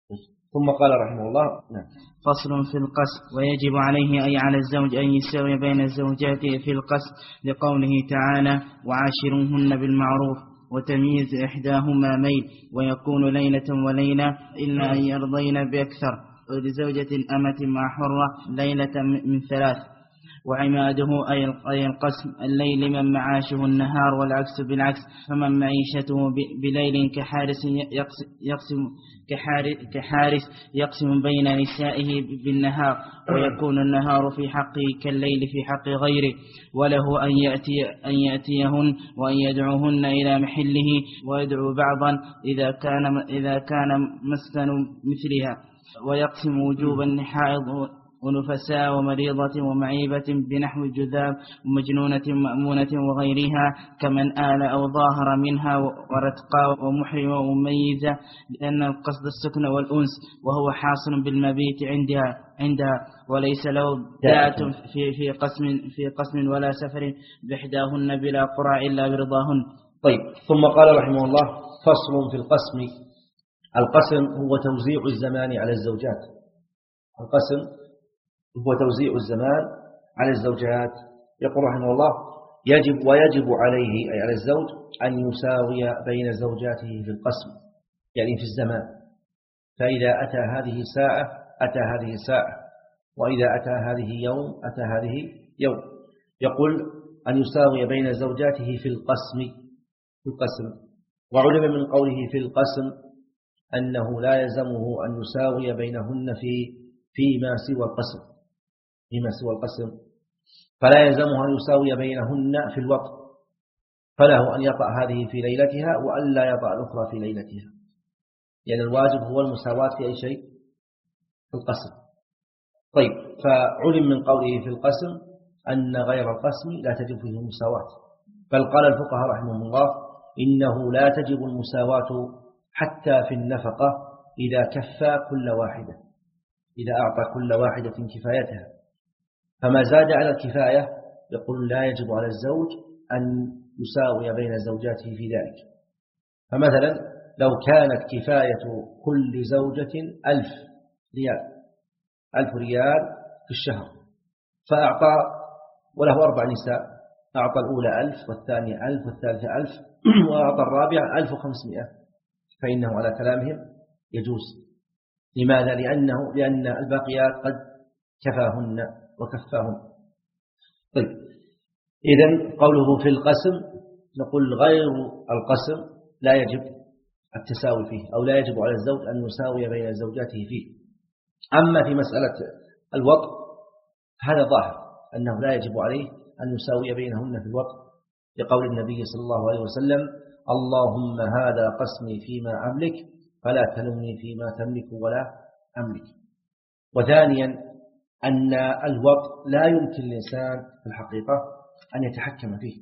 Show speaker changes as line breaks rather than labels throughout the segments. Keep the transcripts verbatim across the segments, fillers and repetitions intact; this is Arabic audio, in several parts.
ثم قال رحمه الله نعم.
فصل في القسم. ويجب عليه أي على الزوج أن يساوي بين الزوجات في القسم لقوله تعالى وعاشرهن بالمعروف، وتمييز إحداهما ميل، ويكون ليلة وليلة إلا أن يرضين بأكثر، ولزوجة أمة مع حرة ليلة من ثلاث. وعماده أي القسم الليل من معاشه النهار، والعكس بالعكس، فمن معيشته بليل كحارس يقسم كحارس يقسم بين نسائه بالنهار، ويكون النهار في حقه كالليل في حق غيره، وله أن يأتي أن يأتيهن وأن يدعوهن إلى محله، ويدعو بعضا إذا كان إذا كان مسكن مثلها، ويقسم وجوبا حائض ونفساء ومريضة ومعيبة بنحو جذاب ومجنونة مأمونة وغيرها، كمن آل أو ظاهر منها، ورتقى ومحرمة ومميزة، لأن القصد السكن والأنس، وهو حاصل بالمبيت عندها عندها وليس له داعة في في قسم في قسم ولا سفر بإحداهن بلا قرى إلا برضاهن.
طيب، ثم قال رحمه الله فصل في القسم. القسم هو توزيع الزمان على الزوجات. القسم هو توزيع الزمان على الزوجات. يقول رحمه الله يجب ويجب عليه أي على الزوج أن يساوي بين زوجاته في القسم، يعني في الزمان. فإذا أتى هذه ساعة أتى هذه ساعة، وإذا أتى هذه يوم أتى هذه يوم. يقول أن يساوي بين زوجاته في القسم في القسم. وعلم من قوله في القسم أنه لا يلزمه أن يساوي بينهن في فيما سوى القسم فيما سوى القسم فلا يلزمه أن يساوي بينهن في الوقت، فله أن يطأ هذه في ليلتها وألا يطأ الأخرى في ليلتها، يعني الواجب هو المساواة في أي شيء في القسم. طيب، فعلم من قوله في القسم أن غير القسم لا تجب فيه المساواة، بل قال الفقهاء رحمهم الله إنه لا تجب المساواة حتى في النفقة إذا كفى كل واحدة، إذا أعطى كل واحدة كفايتها، فما زاد على الكفاية يقول لا يجب على الزوج أن يساوي بين زوجاته في ذلك. فمثلا لو كانت كفاية كل زوجة ألف ريال ألف ريال في الشهر، فأعطى وله أربع نساء، أعطى الأولى ألف والثانية ألف والثالثة ألف وأعطى الرابعة ألف وخمسمائة، فإنه على كلامهم يجوز. لماذا؟ لأنه لأن الباقيات قد كفاهن وكفاهن. طيب، إذن قوله في القسم نقول غير القسم لا يجب التساوي فيه، أو لا يجب على الزوج أن يساوي بين زوجاته فيه. أما في مسألة الوطء هذا ظاهر أنه لا يجب عليه أن يساوي بينهن في الوطء، لقول النبي صلى الله عليه وسلم اللهم هذا قسمي فيما أملك فلا تلمني فيما تملك ولا أملك. وثانيا أن الوطء لا يمكن الإنسان في الحقيقة أن يتحكم فيه،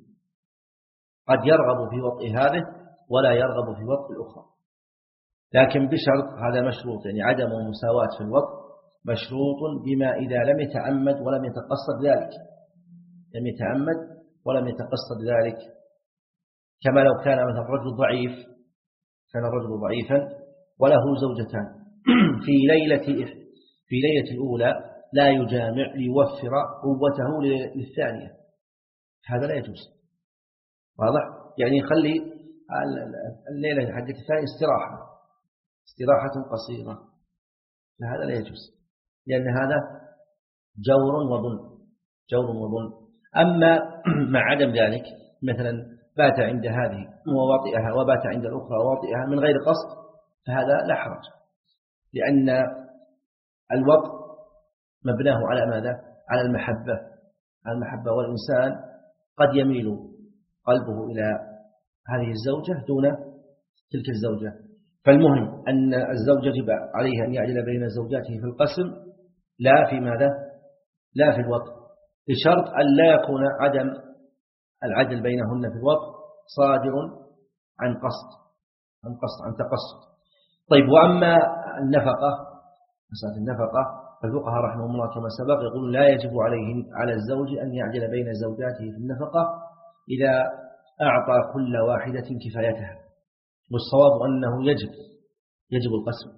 قد يرغب في وطء هذه ولا يرغب في وطء الأخرى، لكن بشرط هذا مشروط، يعني عدم المساواة في الوطء مشروط بما إذا لم يتعمد ولم يتقصد ذلك، لم يتعمد ولم يتقصد ذلك. كما لو كان مثلا الرجل ضعيف، كان الرجل ضعيفا وله زوجتان في ليلة في ليلة الأولى لا يجامع ليوفر قوته للثانية، هذا لا يجوز. واضح؟ يعني يخلي الليلة حقت الثانية استراحة استراحة قصيرة، هذا لا يجوز، لأن هذا جور وظلم جور وظلم. أما مع عدم ذلك، مثلا بات عند هذه وواطئها وبات عند الأخرى وواطئها من غير قصد، فهذا لا حرج، لأن الوطء مبناه على ماذا؟ على المحبة على المحبة والإنسان قد يميل قلبه إلى هذه الزوجة دون تلك الزوجة. فالمهم أن الزوج يجب عليه أن يعدل بين زوجاته في القسم، لا في ماذا؟ لا في الوطء، بشرط أن لا يكون عدم العدل بينهن في الوطء صادر عن قصد عن قصد عن تقصد. طيب، وأما النفقة، مسألة النفقة فالفقهاء رحمهم الله كما سبق يقول لا يجب عليه على الزوج أن يعدل بين زوجاته في النفقة إذا أعطى كل واحدة كفايتها، والصواب أنه يجب يجب القسم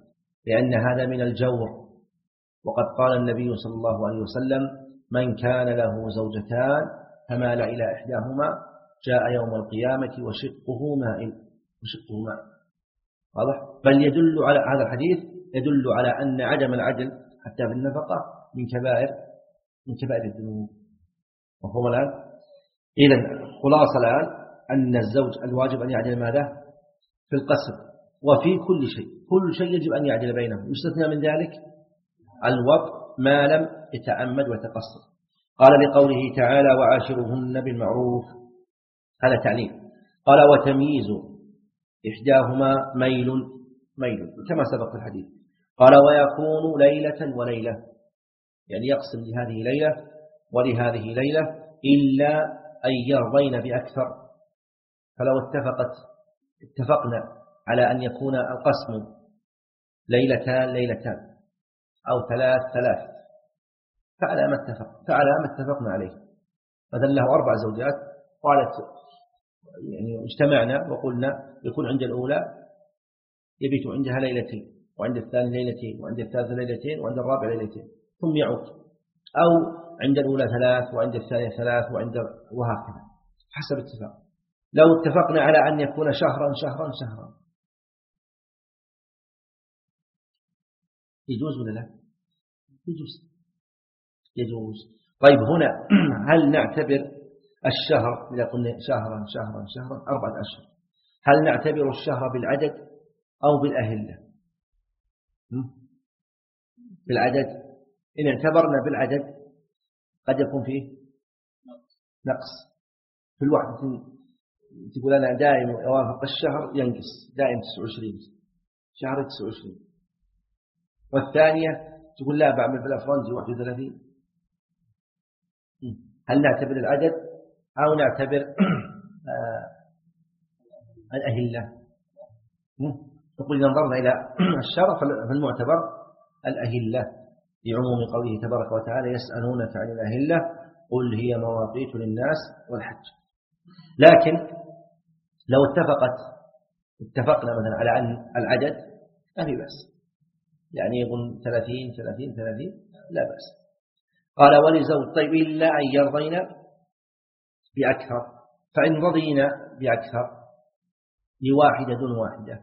لأن هذا من الجور. وقد قال النبي صلى الله عليه وسلم: من كان له زوجتان فمال إلى إحداهما جاء يوم القيامة وشقه مائل وشقه مائل. واضح؟ بل يدل على هذا الحديث يدل على أن عدم العدل حتى في النفقة من كبائر من كبائر الذنوب. مفهوم الآن؟ إذن خلاصة الآن أن الزوج الواجب أن يعدل ماذا؟ في القسم وفي كل شيء، كل شيء يجب أن يعدل بينهم، يستثنى من ذلك الوطء ما لم يتعمد وتقصر. قال لقوله تعالى: وعاشرهن بالمعروف، هذا تعليم. قال: وتمييز إحداهما ميل ميل كما سبق في الحديث. قال: ويكون ليلة وليلة، يعني يقسم لهذه ليلة ولهذه ليلة، إلا أن يرضين بأكثر. فلو اتفقت اتفقنا على أن يكون القسم ليلتان ليلتان أو ثلاث ثلاث فعلى ما اتفق فعلى ما اتفقنا عليه. مثلا له أربع زوجات، قالت يعني اجتمعنا وقلنا يكون عند الأولى يبيت عندها ليلتين، وعند الثاني ليلتين، وعند الثالث ليلتين، وعند الرابع ليلتين، ثم يعود. أو عند الأولى ثلاث، وعند الثانية ثلاث، وعند وهكذا حسب اتفاق. لو اتفقنا على أن يكون شهرا شهرا شهرا يجوز ولا لا؟ يجوز يجوز. طيب هنا هل نعتبر الشهر إذا قلنا شهرا شهرا شهرا أربعة أشهر، هل نعتبر الشهر بالعدد أو بالأهلة؟ بالعدد. إن اعتبرنا بالعدد قد يكون فيه نقص. في الواحدة تقول أنا دائم يوافق الشهر ينقص دائم تسعة وعشرين شهر تسعة وعشرين، والثانية تقول لا بعمل بالأفرنجي واحد وثلاثين. هل نعتبر العدد أو نعتبر آه الأهلة؟ نقول إذا نظرنا إلى الشرع فالمعتبر الأهلة لعموم قوله تبارك وتعالى: يسألونك عن الأهلة قل هي مواقيت للناس والحج. لكن لو اتفقت اتفقنا مثلا على أن العدد ما في بأس، يعني يقول ثلاثين ثلاثين ثلاثين لا بأس. قال: ولزوج. طيب إلا أن يرضين بأكثر، فإن رضينا بأكثر لواحدة دون واحدة،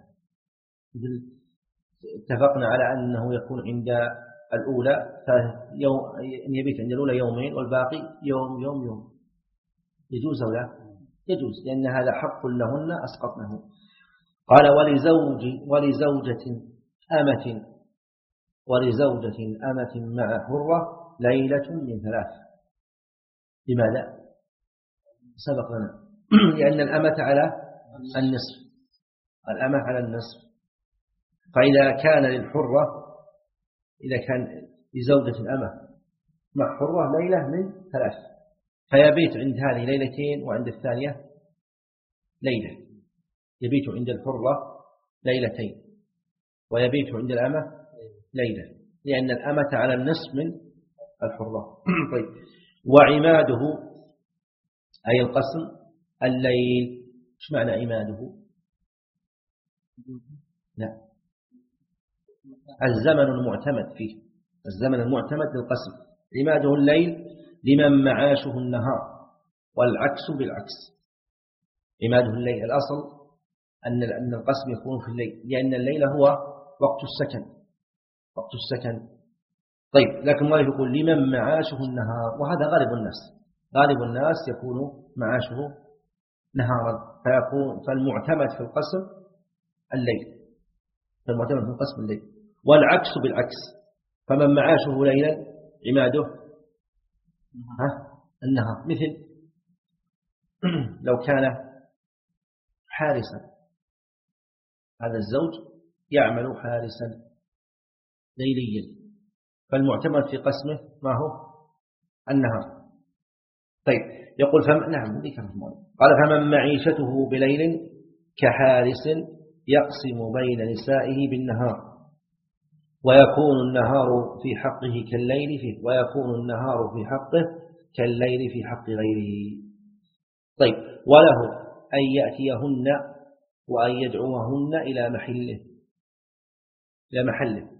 اتفقنا على أنه يكون عند الأولى أن يبيت عند الأولى يومين والباقي يوم يوم يوم، يجوز أو لا؟ يجوز، لأن هذا حق لهن أسقطناه. قال: ولزوج ولزوجة أمة ولزوجة أمة مع حرة ليلة من ثلاث. لماذا؟ سبق لنا لأن الأمة على النصف، الأمة على النصف. فإذا كان للحرة إذا كان لزوجة الأمة مع حرة ليلة من ثلاث، فيبيت عند هذه ليلتين وعند الثانية ليلة، يبيت عند الحرة ليلتين ويبيت عند الأمة ليلة، لأن الأمة على النصف من الحرة. طيب. وعماده أي القسم الليل. ايش معنى عماده؟ لا، الزمن المعتمد فيه، الزمن المعتمد للقسم. عماده الليل لمن معاشه النهار، والعكس بالعكس. عماده الليل الأصل أن أن القسم يكون في الليل، لأن الليل هو وقت السكن وقت السكن. طيب، لكن الله يقول لمن معاشه النهار، وهذا غالب الناس غالب الناس يكون معاشه نهارا، فيكون فالمعتمد في القسم الليل فالمعتمد في القسم الليل والعكس بالعكس. فمن معاشه ليلا عماده ها النهار. مثل لو كان حارسا، هذا الزوج يعمل حارسا ليليا، فالمعتمد في قسمه ما هو النهار. طيب، يقول فم... نعم قال: فمن معيشته بليل كحارس يقسم بين نسائه بالنهار، ويكون النهار في حقه كالليل فيه ويكون النهار في حقه كالليل في حق غيره. طيب، وله أن يأتيهن وأن يدعوهن إلى محله إلى محله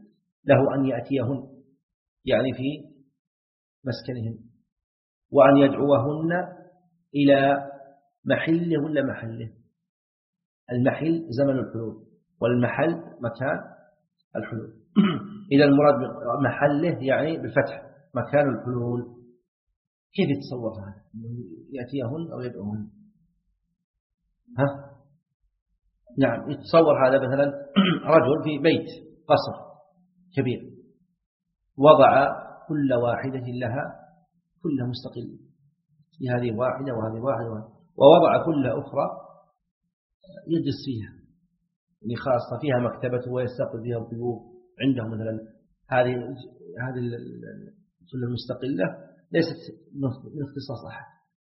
له أن يأتيهن يعني في مسكنهن، وأن يدعوهن إلى محله ولا محله. المحل زمن الحلول، والمحل مكان الحلول. إذا المراد محله يعني بالفتح مكان الحلول. كيف يتصور هذا؟ يأتيهن أو يدعوهن؟ ها؟ نعم، يتصور هذا مثلا رجل في بيت قصر كبير، وضع كل واحدة لها كلها مستقلة، هذه واحدة وهذه واحدة وهذه، ووضع كل أخرى يجلس فيها، يعني خاصة فيها مكتبته ويستقبل فيها الضيوف عنده مثلا. هذه هذه السلة المستقلة ليست من اختصاص أحد،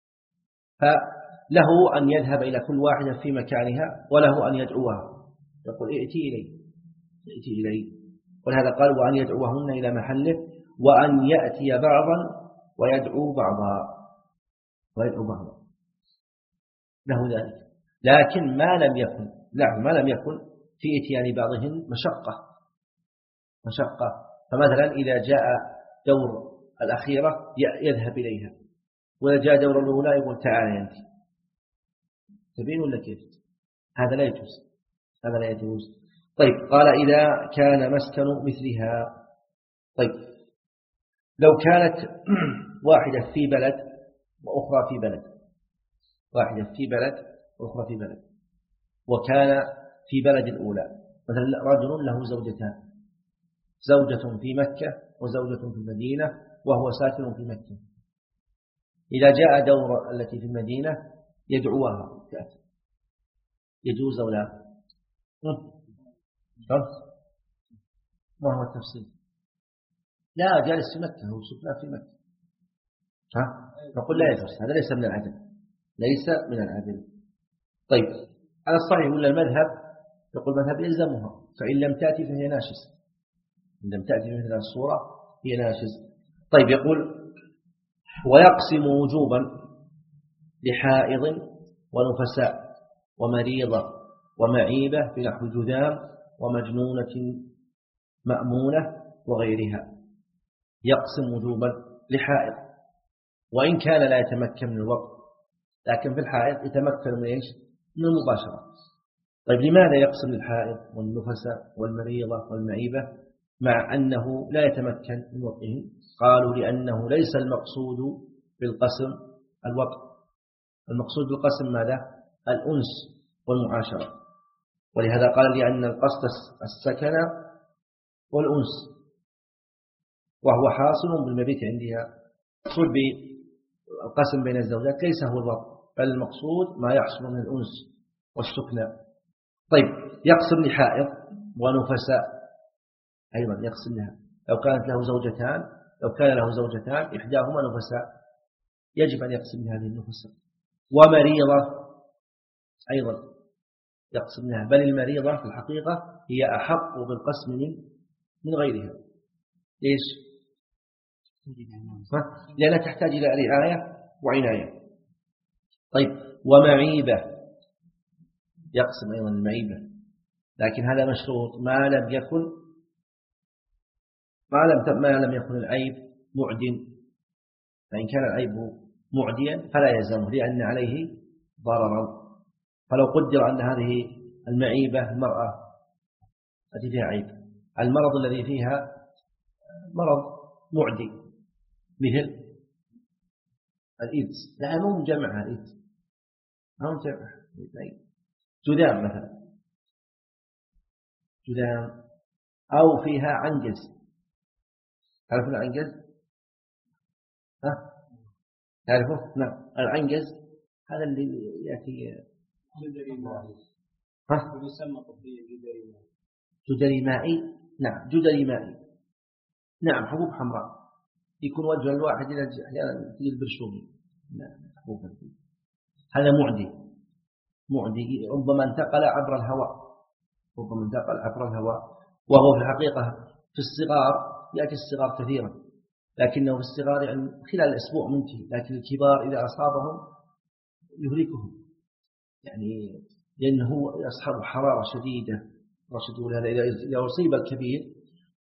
فله أن يذهب إلى كل واحدة في مكانها، وله أن يدعوها، يقول ائتي إلي ائتي إلي. ولهذا قال وأن يدعوهن إلى محله، وأن يأتي بعضا ويدعو بعضا ويدعو بعضا له ذلك. لكن ما لم يكن لا ما لم يكن في إتيان بعضهن مشقة مشقة فمثلا إذا جاء دور الأخيرة يذهب إليها، وإذا جاء دور الأولى يقول تعالى أنت. تبين ولا كيف؟ هذا لا يجوز، هذا لا يجوز. طيب، قال إذا كان مسكن مثلها. طيب، لو كانت واحدة في بلد وأخرى في بلد، واحدة في بلد وأخرى في بلد، وكان في بلد الأولى مثلا رجل له زوجتان، زوجة في مكة وزوجة في المدينة وهو ساكن في مكة. إذا جاء دور التي في المدينة يدعوها تأتي، يجوز أو لا؟ ما هو التفصيل؟ لا، جالس في مكة، هو سكنان في مكة. ها؟ نقول لا يجوز، هذا ليس من العدل، ليس من العدل. طيب، على الصحيح ولا المذهب؟ يقول المذهب يلزمها، فإن لم تأتي فهي ناشز، إن لم تأتي مثل الصورة هي ناشز. طيب، يقول ويقسم وجوبا لحائض ونفساء ومريضة ومعيبة في نحو جذام ومجنونة مأمونة وغيرها. يقسم وجوبا لحائض، وإن كان لا يتمكن من الوقت، لكن في الحائض يتمكن من إيش؟ من المباشرة. طيب، لماذا يقسم الحائض والنفساء والمريضة والمعيبة مع أنه لا يتمكن من وقته؟ قالوا لأنه ليس المقصود بالقسم الوقت، المقصود بالقسم ماذا؟ الأنس والمعاشرة. ولهذا قال لأن القصد السكن والأنس، وهو حاصل بالمبيت عندها. المقصود بالقسم بين الزوجات ليس هو الوقت، بل المقصود ما يحصل من الأنس والسكنى. طيب، يقسم لحائض ونفساء أيضا، يقسم لها لو كانت له زوجتان، لو كان له زوجتان إحداهما نفساء يجب أن يقسم لهذه النفساء. ومريضة أيضا يقسم لها، بل المريضة في الحقيقة هي أحق بالقسم من من غيرها. ليش؟ لأنها تحتاج إلى رعاية وعناية. طيب، ومعيبة يقسم أيضا المعيبة، لكن هذا مشروط ما لم يكن ما لم ما لم يكن العيب معدٍ. فإن كان العيب معديا فلا يلزمه لأن عليه ضررا. فلو قدر أن هذه المعيبة المرأة التي فيها عيب، المرض الذي فيها مرض معدي مثل الإيدز، لا مو مجمعها الإيدز، مو مجمعها جذام مثلا، جذام، أو فيها عنجز. تعرف العنجز؟ ها؟ تعرفه؟ نعم، العنجز هذا اللي يأتي
جدري مائي.
ها؟
يسمى طبيا جدري مائي.
جدري مائي، نعم، جدري مائي، نعم، حبوب حمراء يكون وجه الواحد إلى أحيانا تجي البرشومي، نعم، حبوب هذا معدي، معدي ربما انتقل عبر الهواء، ربما انتقل عبر الهواء، وهو في الحقيقة في الصغار يأتي الصغار كثيرا، لكنه في الصغار يعني خلال الأسبوع منتهي، لكن الكبار إذا أصابهم يهلكهم، يعني لأنه يصحب حرارة شديدة. رشد هذا إذا أصيب الكبير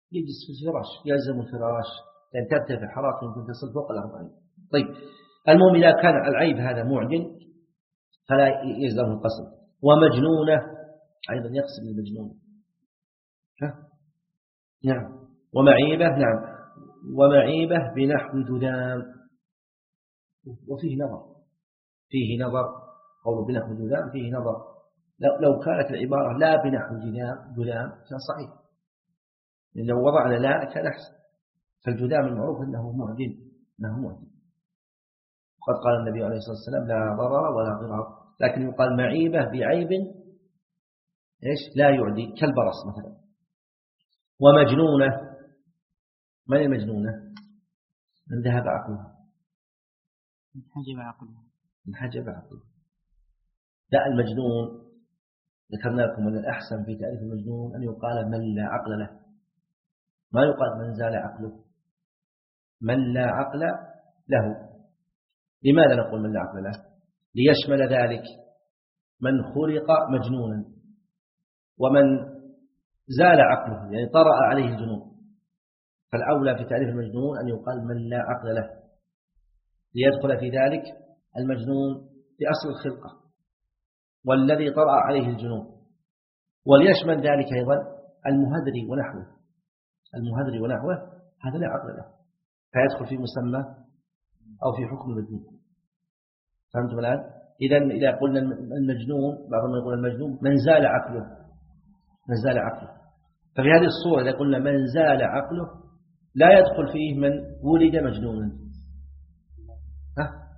يجلس في الفراش، يلزم الفراش لأن ترتفع حرارته يمكن تصل فوق الأربعين. طيب المهم إذا كان العيب هذا معدن فلا يلزم القسم. ومجنونة أيضا يقسم المجنون. ها؟ نعم. ومعيبة نعم. ومعيبة بنحو جذام. وفيه نظر، فيه نظر قول بنحو جذام فيه نظر. لو كانت العبارة لا بنحو جذام جذام كان صحيح، لو وضعنا لا كان أحسن. فالجذام المعروف أنه معدن، أنه معدن. وقد قال النبي عليه الصلاة والسلام لا ضرر ولا ضرار، لكن يقال معيبة بعيب إيش لا يعدي كالبرص مثلا. ومجنونة، من المجنونة؟ من ذهب عقلها،
من حجب عقلها،
من حجب عقلها. لا المجنون ذكرنا لكم من الأحسن في تعريف المجنون أن يقال من لا عقل له، ما يقال من زال عقله، من لا عقل له. لماذا نقول من لا عقل له؟ ليشمل ذلك من خلق مجنونا ومن زال عقله، يعني طرأ عليه الجنون. فالأولى في تعريف المجنون أن يقال من لا عقل له، ليدخل في ذلك المجنون بأصل الخلقة والذي طرأ عليه الجنون، وليشمل ذلك أيضا المهذري ونحوه. المهذري ونحوه هذا لا عقل له، فيدخل في مسمى أو في حكم المجنون. فهمتم الآن؟ إذن إذا قلنا المجنون، بعضهم يقول المجنون من زال عقله، من زال عقله. ففي هذه الصورة إذا قلنا من زال عقله لا يدخل فيه من ولد مجنونا. ها؟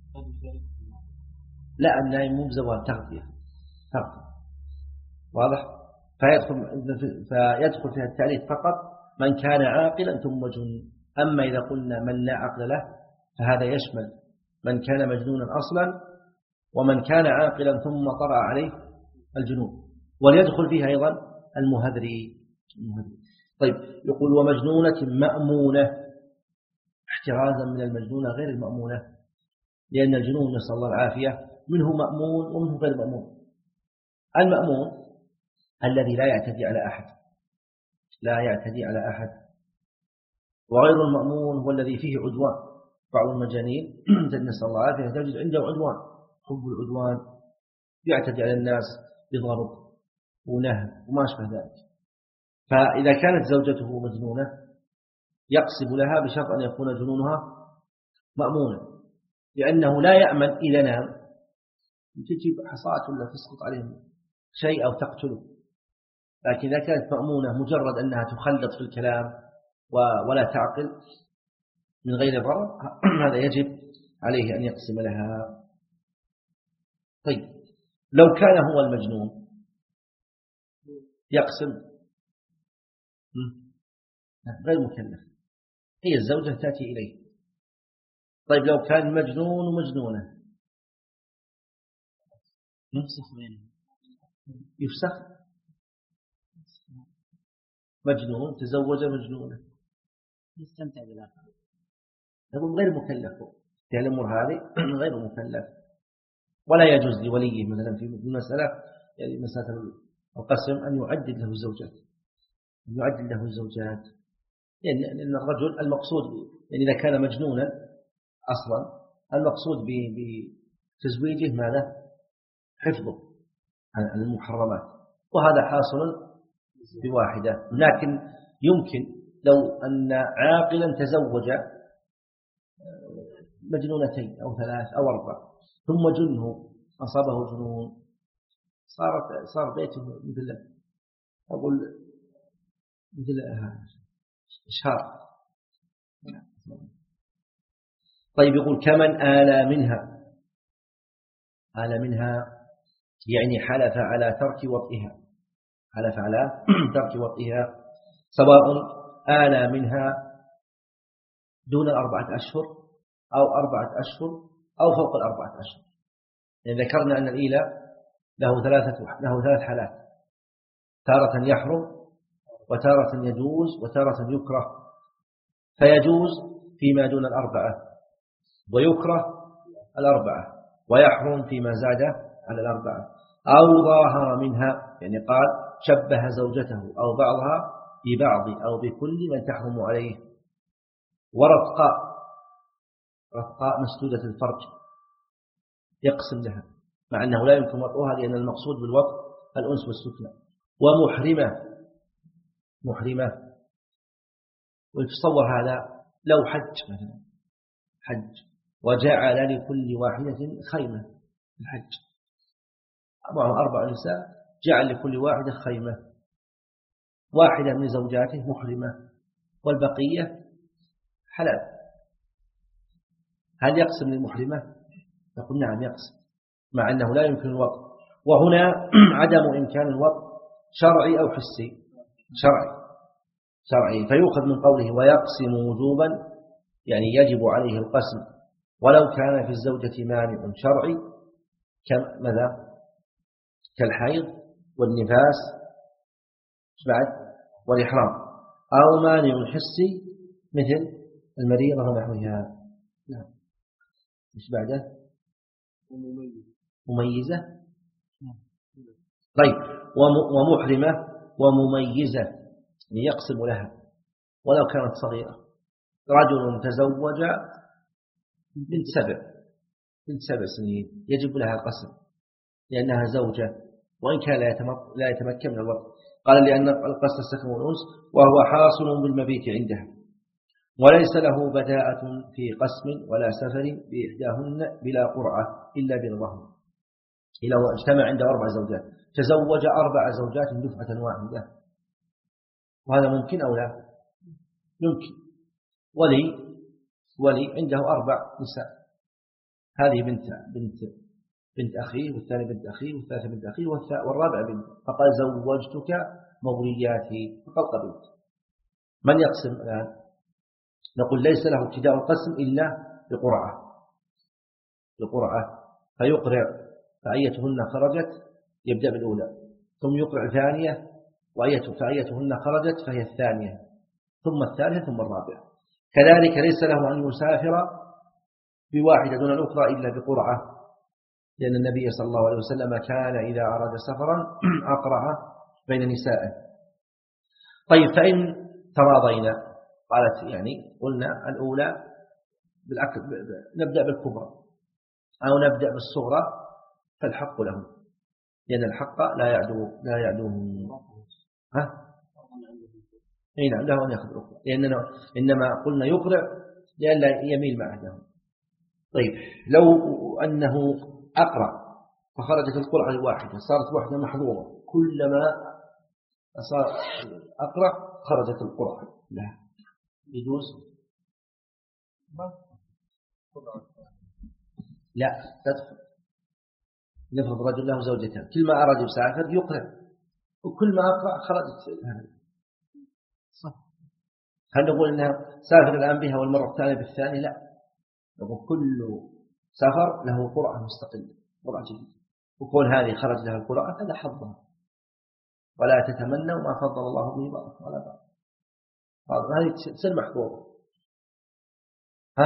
لا النايم مو بزوال، تغذية، تغذية. واضح؟ فيدخل فيدخل فيها التعريف فقط من كان عاقلا ثم جن. أما إذا قلنا من لا عقل له فهذا يشمل من كان مجنونا أصلا ومن كان عاقلا ثم طرأ عليه الجنون، وليدخل فيها أيضا المهذري. طيب يقول ومجنونة مأمونة، احترازا من المجنونة غير المأمونة، لأن الجنون نسأل الله العافية منه مأمون ومنه غير مأمون. المأمون الذي لا يعتدي على أحد، لا يعتدي على أحد. وغير المأمون هو الذي فيه عدوان. بعض المجانين نسأل الله العافية تجد عنده عدوان، حب العدوان، يعتدي على الناس بضرب ونهب وما أشبه ذلك. فإذا كانت زوجته مجنونة يقسم لها بشرط أن يكون جنونها مأمونا، لأنه لا يأمن إذا نام تجيب حصاة ولا تسقط عليه شيء أو تقتله. لكن إذا كانت مأمونة مجرد أنها تخلط في الكلام ولا تعقل من غير ضرر، هذا يجب عليه أن يقسم لها. طيب لو كان هو المجنون يقسم غير مكلف، هي الزوجة تأتي إليه. طيب لو كان مجنون ومجنونة
يفسخ بينهم،
يفسخ. مجنون تزوج مجنونة
يستمتع بالآخر،
يقول غير مكلف في الأمور هذه، غير مكلف. ولا يجوز لوليه مثلا في المسألة، يعني مسألة القسم أن يعدد له الزوجات، أن يعدد له الزوجات، يعني لأن الرجل المقصود يعني إذا كان مجنونا أصلا المقصود بتزويجه ماذا؟ حفظه عن المحرمات، وهذا حاصل بواحدة. لكن يمكن لو أن عاقلا تزوج مجنونتين أو ثلاث أو أربع ثم جنه أصابه جنون، صارت صار بيته مثل أقول مثل إشهار. طيب يقول كمن آل منها، آل منها يعني حلف على ترك وطئها، حلف على ترك وطئها، سواء آل منها دون الأربعة أشهر أو أربعة أشهر أو فوق الأربعة أشهر. يعني ذكرنا أن الإيلاء له ثلاثة له ثلاث حالات، تارة يحرم وتارة يجوز وتارة يكره. فيجوز فيما دون الأربعة ويكره الأربعة ويحرم فيما زاد على الأربعة. أو ظاهر منها، يعني قال شبه زوجته أو بعضها ببعض أو بكل من تحرم عليه. ورفقاء، رفقاء مسدودة الفرج يقسم لها، مع أنه لا يمكن وطئها لأن المقصود بالوطء الأنس والسكنى. ومحرمة، محرمة، ويتصور هذا لو حج مثلا، حج وجعل لكل واحدة خيمة في الحج، معه أربع نساء، جعل لكل واحدة خيمة، واحدة من زوجاته محرمة والبقية حلال، هل يقسم للمحرمة؟ نقول نعم يقسم، مع أنه لا يمكن الوطء. وهنا عدم إمكان الوطء شرعي أو حسي، شرعي شرعي، فيؤخذ من قوله ويقسم وجوبا، يعني يجب عليه القسم ولو كان في الزوجة مانع شرعي كماذا؟ كالحيض والنفاس بعد والإحرام، أو مانع حسي مثل المريضة ونحوها. نعم. مش بعده؟ مميزة. طيب، ومحرمة ومميزة يقسم لها ولو كانت صغيرة. رجل تزوج بنت سبع بنت سبع سنين يجب لها القسم لأنها زوجة وإن كان لا يتمكن من الوطء. قال لأن القسم السكن والأنس وهو حاصل بالمبيت عندها، وليس له بداءة في قسم ولا سفر بإحداهن بلا قرعة إلا برضاهن. إذا اجتمع عنده أربع زوجات، تزوج أربع زوجات دفعة واحدة، وهذا ممكن أو لا؟ يمكن. ولي ولي عنده أربع نساء، هذه بنت بنت بنت أخيه، والثانية بنت أخيه، والثالثة بنت أخيه، والرابعة بنت، فقال زوجتك مولياتي، فقال قبلت. من يقسم الآن؟ نقول ليس له ابتداء القسم إلا بقرعة، بقرعة فيقرع، فأيتهن خرجت يبدأ بالأولى، ثم يقرع الثانية، فأيتهن خرجت فهي الثانية، ثم الثالثة، ثم الرابعة. كذلك ليس له أن يسافر بواحدة دون الأخرى إلا بقرعة، لأن النبي صلى الله عليه وسلم كان إذا أراد سفرا أقرع بين نسائه. طيب، فإن تراضينا، قالت يعني قلنا الأولى بالأكل نبدأ بالكبرى أو نبدأ بالصغرى، فالحق له، لأن الحق لا يعدو لا يعدو ها أي نعم له أن يأخذ الأخرى، لأننا إنما قلنا يقرع لئلا يميل مع أحدهم. طيب، لو أنه أقرع فخرجت القرعة الواحدة صارت واحدة محظورة، كلما صار أقرع خرجت القرعة، لا يجوز؟ لا تدخل. نفرض رجل له زوجتان، كل ما أراد يسافر يقرع، وكل ما أقرع خرجت هذه. صح. هل نقول إنها سافر الآن بها والمرة الثانية بالثانية؟ لا، نقول كل سفر له قرعة مستقلة، قرعة جديدة، وكون هذه خرج لها القرعة هذا حظها، ولا تتمنوا ما فضل الله به بعضكم على بعض، هذه تصير محظوظة. ها؟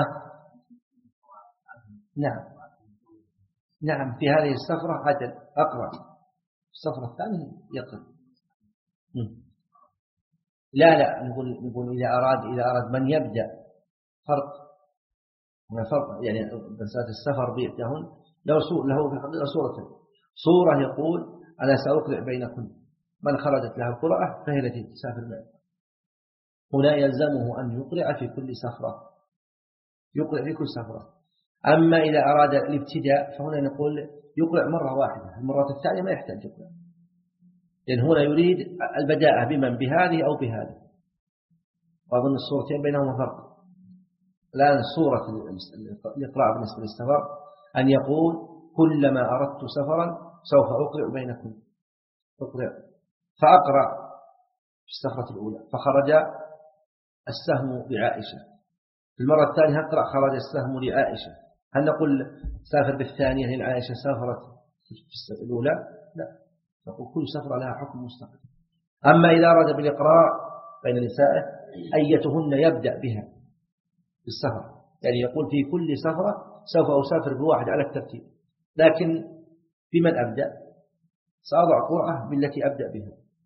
نعم نعم، في هذه السفرة عدل أقرأ، السفرة الثانية يقرأ. لا لا نقول نقول إذا أراد إذا أراد من يبدأ فرق، فرق يعني مسألة السفر بيئتهن له له في الحقيقة صورتين، صورة يقول أنا سأقرأ بينكم، من خرجت لها القرعة فهي التي تسافر معي. هنا يلزمه أن يقرأ في كل سفرة، يقرأ في كل سفرة. أما إذا أراد الابتداء فهنا نقول يقرأ مرة واحدة، المرة الثانية ما يحتاج يقرأ، لأن هنا يريد البداءة بمن بهذه أو بهذه، وأظن الصورتين بينهما فرق. الآن صورة الإقراء بالنسبة للسفر أن يقول كلما أردت سفرا سوف أقرأ بينكم، أقرأ، فأقرأ في السفرة الأولى فخرج السهم بعائشة، في المرة الثانية أقرأ خرج السهم لعائشة، هل نقول سافر بالثانية لعائشة سافرت في الأولى؟ لا، نقول كل سفرة لها حكم مستقل. أما إذا أراد بالإقراء بين نسائه أيتهن يبدأ بها بالسفر، يعني يقول في كل سفرة سوف أسافر بواحد على الترتيب، لكن بمن أبدأ؟ سأضع قرعة بالتي أبدأ بها،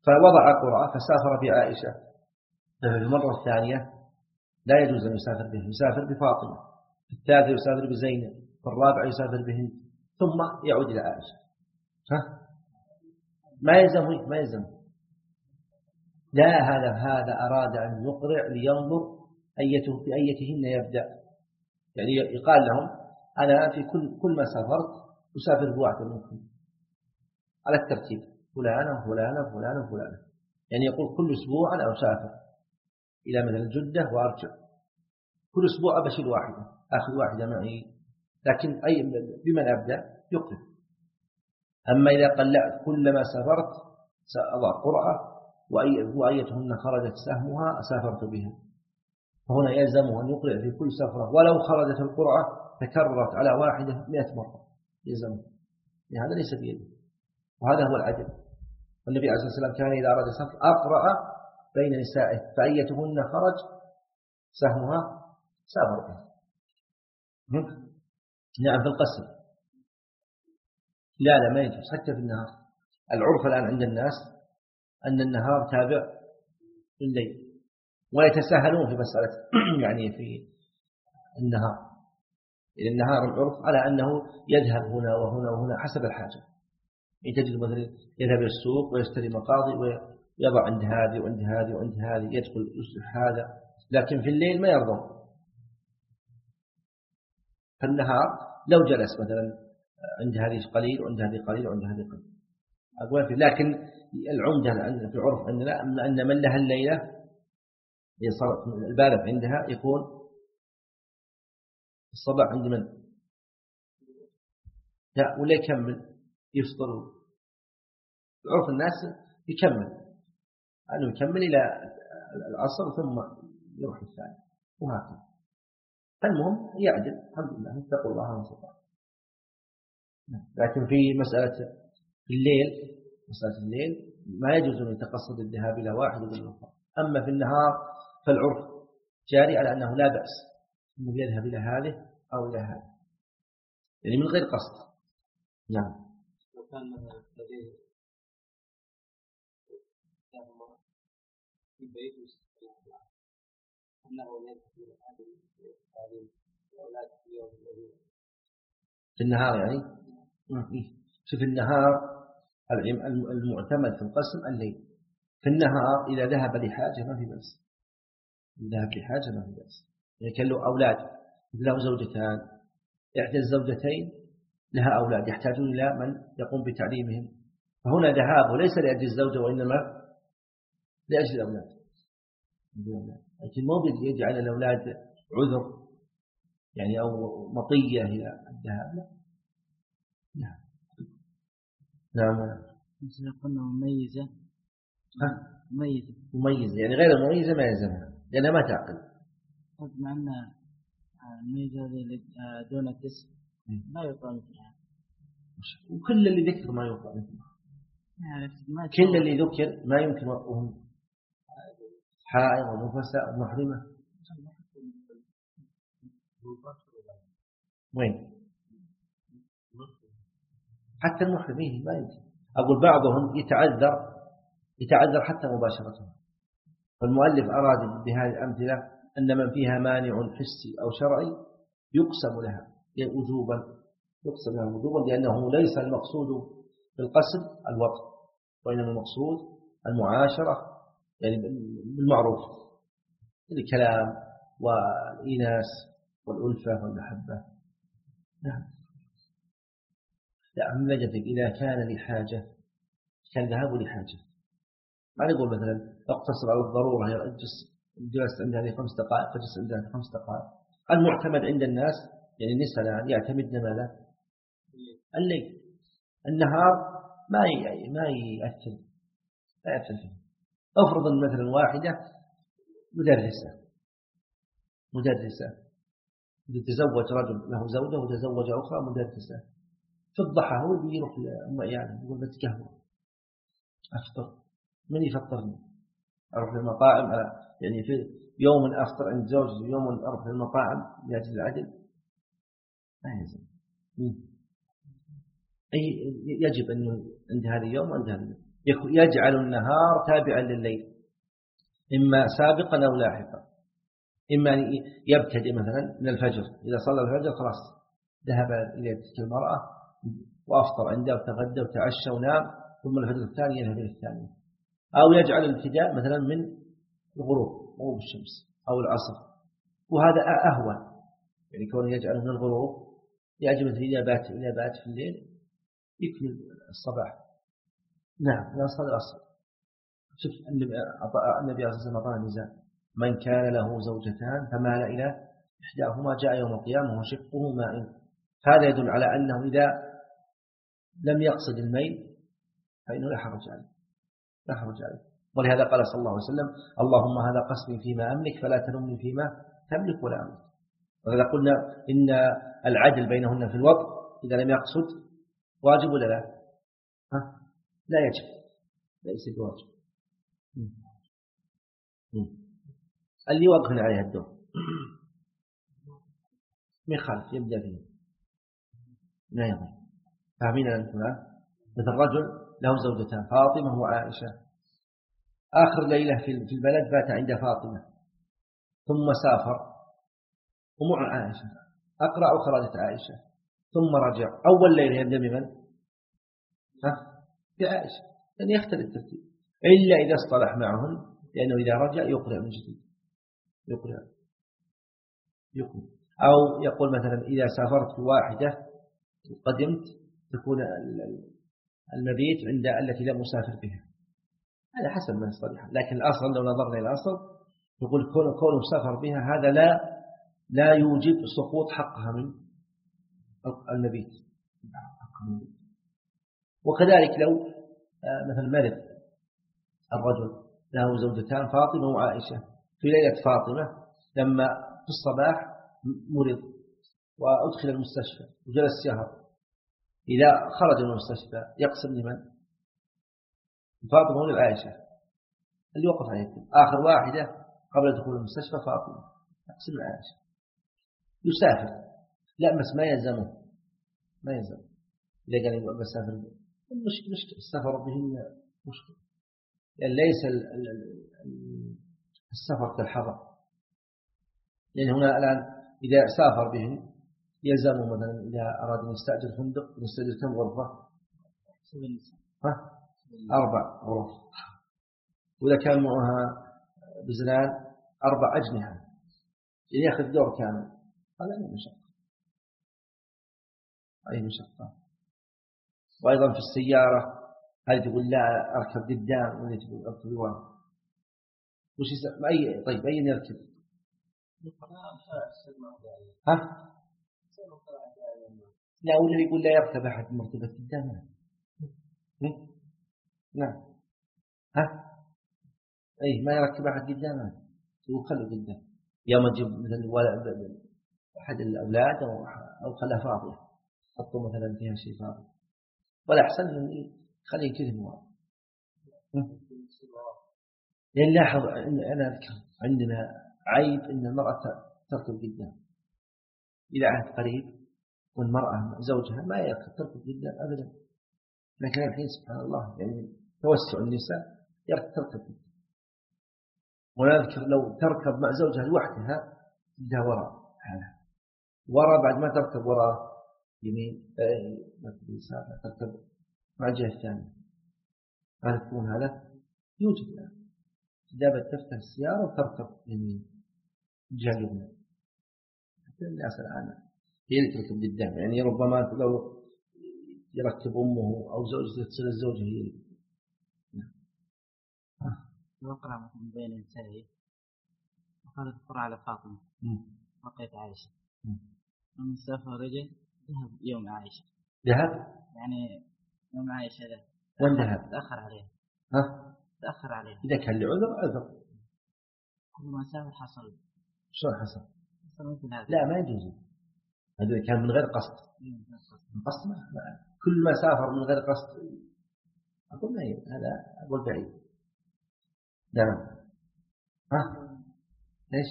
فوضع قرعة فسافر بعائشة، في المرة الثانية لا يجوز أن يسافر به، يسافر بفاطمة، في الثالثة يسافر بزينب، في الرابعة يسافر بهند، ثم يعود إلى عائشة. ها؟ ما يلزمه ما يلزمه لا، هذا هذا أراد أن يقرع لينظر أيته في أيتهن يبدأ، يعني يقال لهم أنا في كل كل ما سافرت أسافر بواحدة منكم على الترتيب، فلانة وفلانة وفلانة وفلانة، يعني يقول كل أسبوع أنا أسافر إلى مثل جدة وأرجع، كل أسبوع أبشر واحدة، أخذ واحدة معي، لكن أي بمن أبدأ يقرأ. أما إذا قال لا كلما سافرت سأضع قرعة وأيتهن خرجت سهمها أسافرت بها، فهنا يلزمه أن يقرأ في كل سفرة ولو خرجت القرعة تكررت على واحدة مئة مرة، يلزمه، لهذا ليس بيده، وهذا هو العدل. والنبي عليه الصلاة والسلام كان إذا أراد سفر أقرأ بين نسائه فأيتهن خرج سهمها سافر بها. نعم في القسم لا لا ما يجوز حتى في النهار. العرف الآن عند الناس أن النهار تابع لليل، ويتساهلون في مسألة يعني في النهار، إلى النهار العرف على أنه يذهب هنا وهنا وهنا حسب الحاجة، تجد مثلا يذهب إلى السوق ويشتري مقاضي ويضع عند هذه وعند هذه وعند هذه، يدخل يصلح هذا، لكن في الليل ما يرضون. في النهار لو جلس مثلا عند هذه قليل وعند هذه قليل وعند هذه قليل أقوى فيه، لكن العمدة في العرف أننا أن من لها الليلة البارد عندها يكون الصباح عند من لا ولا يكمل يفطر. عرف الناس يكمل أنه يكمل إلى العصر ثم يروح الثاني وهكذا. المهم يعدل الحمد لله، اتقوا الله وانصروا. لكن في مسألة الليل مسألة الليل ما يجوز أن يتقصد الذهاب إلى واحد ولا الأخرى. أما في النهار فالعرف جاري على أنه لا بأس أنه يذهب إلى هذه أو إلى هذه، يعني من غير قصد. نعم.
لو كان لديه في بيت أنه يذهب إلى هذه التعليم الأولاد في يوم الليل
في النهار يعني شوف النهار المعتمد في القسم الليل. في النهار إذا ذهب لحاجة ما في بأس، إذا ذهب لحاجة ما في بأس، يعني كان له أولاد له زوجتان، إحدى الزوجتين لها أولاد يحتاجون إلى من يقوم بتعليمهم، فهنا ذهابه ليس لأجل الزوجة وإنما لأجل الأولاد، لكن مو يجعل الأولاد عذر يعني أو مطية إلى الذهاب. لا نعم نعم.
مثل قلنا مميزة مميزة
مميزة يعني غير مميزة ما يلزمها لأنها ما تعقل.
مع أن المميزة دون التسع ما يقع مثلها،
وكل اللي ذكر ما يقع مثلها، كل اللي ذكر ما يمكن وقعهم حائض ومفساء ومحرمة. وين حتى المحرمين ما يمكن. أقول بعضهم يتعذر يتعذر حتى مباشرة، فالمؤلف أراد بهذه الأمثلة أن من فيها مانع حسي أو شرعي يقسم لها وجوبا، يقسم لها وجوبا، لأنه ليس المقصود بالقسم الوقت، وإنما المقصود المعاشرة يعني بالمعروف، الكلام والإناس والألفة والمحبة. نعم. لا من نجدك إذا كان لحاجة كان ذهاب لحاجة، ما نقول مثلا اقتصر على الضرورة يجلس جلست عند هذه خمس دقائق فجلس عند هذه خمس دقائق. المعتمد عند الناس يعني النساء الآن يعتمدن ماذا؟ الليل. النهار ما ما يأثر لا يأثر فيه. أفرض مثلا واحدة مدرسة مدرسة يتزوج رجل له زوجة وتزوج أخرى مدرسة، في الضحى هو بيروح لأم عياله يقول بتكهوى أفطر، من يفطرني؟ أروح للمطاعم يعني في يوم أفطر عند زوجي يوم أروح للمطاعم لأجل العدل ما يلزم. أي يجب أنه عند هذا اليوم وعند هذا اليوم يجعل النهار تابعا لليل، إما سابقا أو لاحقا، إما أن يبتدئ مثلا من الفجر، إذا صلى الفجر خلاص ذهب إلى تلك المرأة وأفطر عندها وتغدى وتعشى ونام، ثم الفجر الثاني يذهب إلى الثانية. أو يجعل الابتداء مثلا من الغروب، غروب الشمس أو العصر، وهذا أهون، يعني كونه يجعله من الغروب يجب إذا بات إذا بات في الليل يكمل الصباح. نعم لا صلاة العصر. شوف النبي عليه الصلاة والسلام قال نزاع: من كان له زوجتان فمال إلى إحداهما جاء يوم القيامة وشقه مائل. هذا يدل على أنه إذا لم يقصد الميل فإنه لا حرج عليه، لا حرج عليه. ولهذا قال صلى الله عليه وسلم: اللهم هذا قسمي فيما أملك فلا تلمني فيما تملك ولا أملك. ولذا قلنا إن العدل بينهن في الوضع إذا لم يقصد واجب ولا لا؟ ها؟ لا يجب، ليس بواجب. اللي يوقفن عليها الدور من خلف يبدأ فيه لا يضر. فاهمين أنتم؟ مثل رجل له زوجتان فاطمة وعائشة، آخر ليلة في البلد بات عند فاطمة ثم سافر ومع عائشة، أقرأ أو خرجت عائشة ثم رجع. أول ليلة يبدأ بمن؟ ها؟ بعائشة، لأن يختلف الترتيب إلا إذا اصطلح معهم، لأنه إذا رجع يقرأ من جديد، يقرأ يقرأ. أو يقول مثلا إذا سافرت واحدة قدمت تكون المبيت عند التي لا مسافر بها، هذا حسب ما يصطلح. لكن الأصل لو نظرنا إلى الأصل يقول كونه مسافر بها هذا لا لا يوجب سقوط حقها من المبيت. وكذلك لو مثل مرض الرجل له زوجتان فاطمة وعائشة، في ليلة فاطمة لما في الصباح مرض وأدخل المستشفى وجلس شهر، إذا خرج من المستشفى يقسم لمن؟ فاطمة ولا عائشة؟ اللي وقف عليكم آخر واحدة قبل دخول المستشفى فاطمة، يقسم عائشة. يسافر لا بس ما يلزمه، ما يلزم إذا قال يبقى بسافر مش مشكلة السفر بهن مشكلة، لأن ليس السفر كالحضر. لأن هنا الآن إذا سافر بهن يلزمه مثلا إذا أراد أن يستأجر فندق يستأجر كم غرفة؟ ها؟ أربع غرف، وإذا كان معها بزنان أربع أجنحة، يعني يأخذ دور كامل. هذا أي مشقة، أي مشقة. وأيضا في السيارة هل تقول لا أركب قدام ولا تقول أركب ورا؟ وش يسمى أي طيب أي نركب؟ ها؟ لا ولا يقول لا يركب أحد مرتبة قدام. نعم ها؟ أي ما يركب أحد قدامه، يقول خلوا قدام. يوم تجيب مثلا أحد الأولاد أو أو خلها فاضية، حطوا مثلا فيها شيء فاضي، ولا أحسن من خليه كذا هو. لأن لاحظ أنا أذكر عندنا عيب أن المرأة تركب قدام إلى عهد قريب، والمرأة زوجها ما يركب تركب قدام أبدا. لكن الحين سبحان الله يعني توسع النساء يركب تركب قدام. ونذكر لو تركب مع زوجها لوحدها تبدأ وراء حالها، وراء بعد ما تركب وراء يمين يسار تركب مع الجهة الثانية. هذا يكون هذا يوجد الآن دابة تفتح السيارة وتركب يمين الجهة اليمنى. حتى الناس الآن هي اللي تركب قدام، يعني ربما لو يركب أمه أو زوجته تصير الزوجة هي اللي
وقرأ بين النساء وقال القرآن على فاطمة وقيت عائشة من سافر رجل ذهب يوم عائشة
ذهب
يعني يوم عائشة ذهب
وين ذهب؟
تأخر عليه
ها؟
تأخر عليه
إذا كان لعذر عذر،
كل ما سافر حصل.
شو حصل؟
حصل مثل هذا.
لا ما يجوز، هذا كان من غير قصد. من قصد ما كل ما سافر من غير قصد أقول ما هي هذا أقول بعيد. نعم ها ليش؟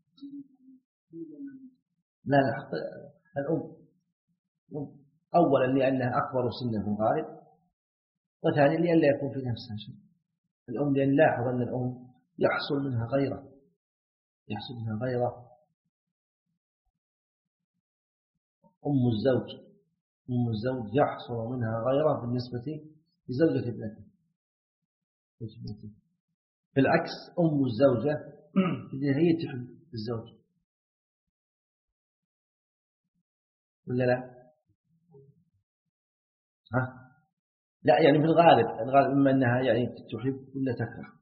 لا لا حق الأم أولا لأنها أكبر سنا في الغالب، وثانيا لئلا يكون في نفسها شيء. الأم لأن لاحظ أن الأم يحصل منها غيرة يحصل منها غيرة أم الزوج أم الزوج يحصل منها غيرة بالنسبة لزوجة ابنته. بالعكس أم الزوجة هي تحب الزوج ولا لا؟ ها؟ لا يعني في الغالب الغالب إما أنها يعني تحب ولا تكره،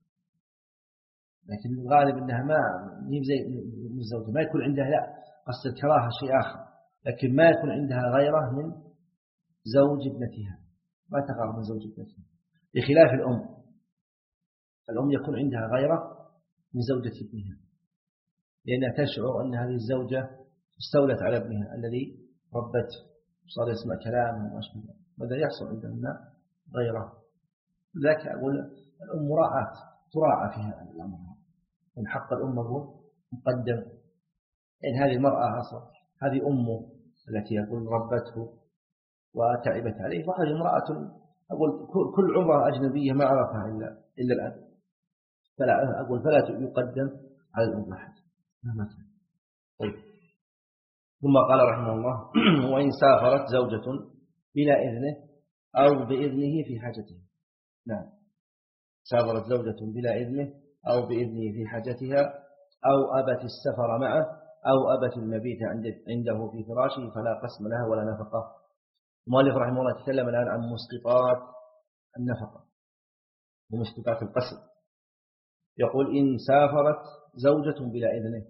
لكن الغالب أنها ما هي زي الزوجة ما يكون عندها لا قصد الكراهة شيء آخر، لكن ما يكون عندها غيرة من زوج ابنتها، ما تقع من زوج ابنتها، بخلاف الأم. الأم يكون عندها غيرة من زوجة ابنها لأنها تشعر أن هذه الزوجة استولت على ابنها الذي ربته وصار يسمع كلامه وما شابه، ماذا يحصل عندنا غيره. لذلك أقول الأم مراعاة تراعى فيها الأمر، من حق الأم هو مقدم، إن هذه المرأة أصلا هذه أمه التي يقول ربته وتعبت عليه، وهذه امرأة أقول كل عمرها أجنبية ما عرفها إلا إلا الآن، فلا أقول فلا يقدم على الأم أحد مهما كان. طيب ثم قال رحمه الله وإن سافرت زوجة بلا إذنه أو بإذنه في حاجتها. نعم، سافرت زوجة بلا إذنه أو بإذنه في حاجتها أو أبت السفر معه أو أبت المبيت عنده في فراشه فلا قسم لها ولا نفقة. المؤلف رحمه الله تكلم الآن عن مسقطات النفقة ومسقطات القسم. يقول إن سافرت زوجة بلا إذنه،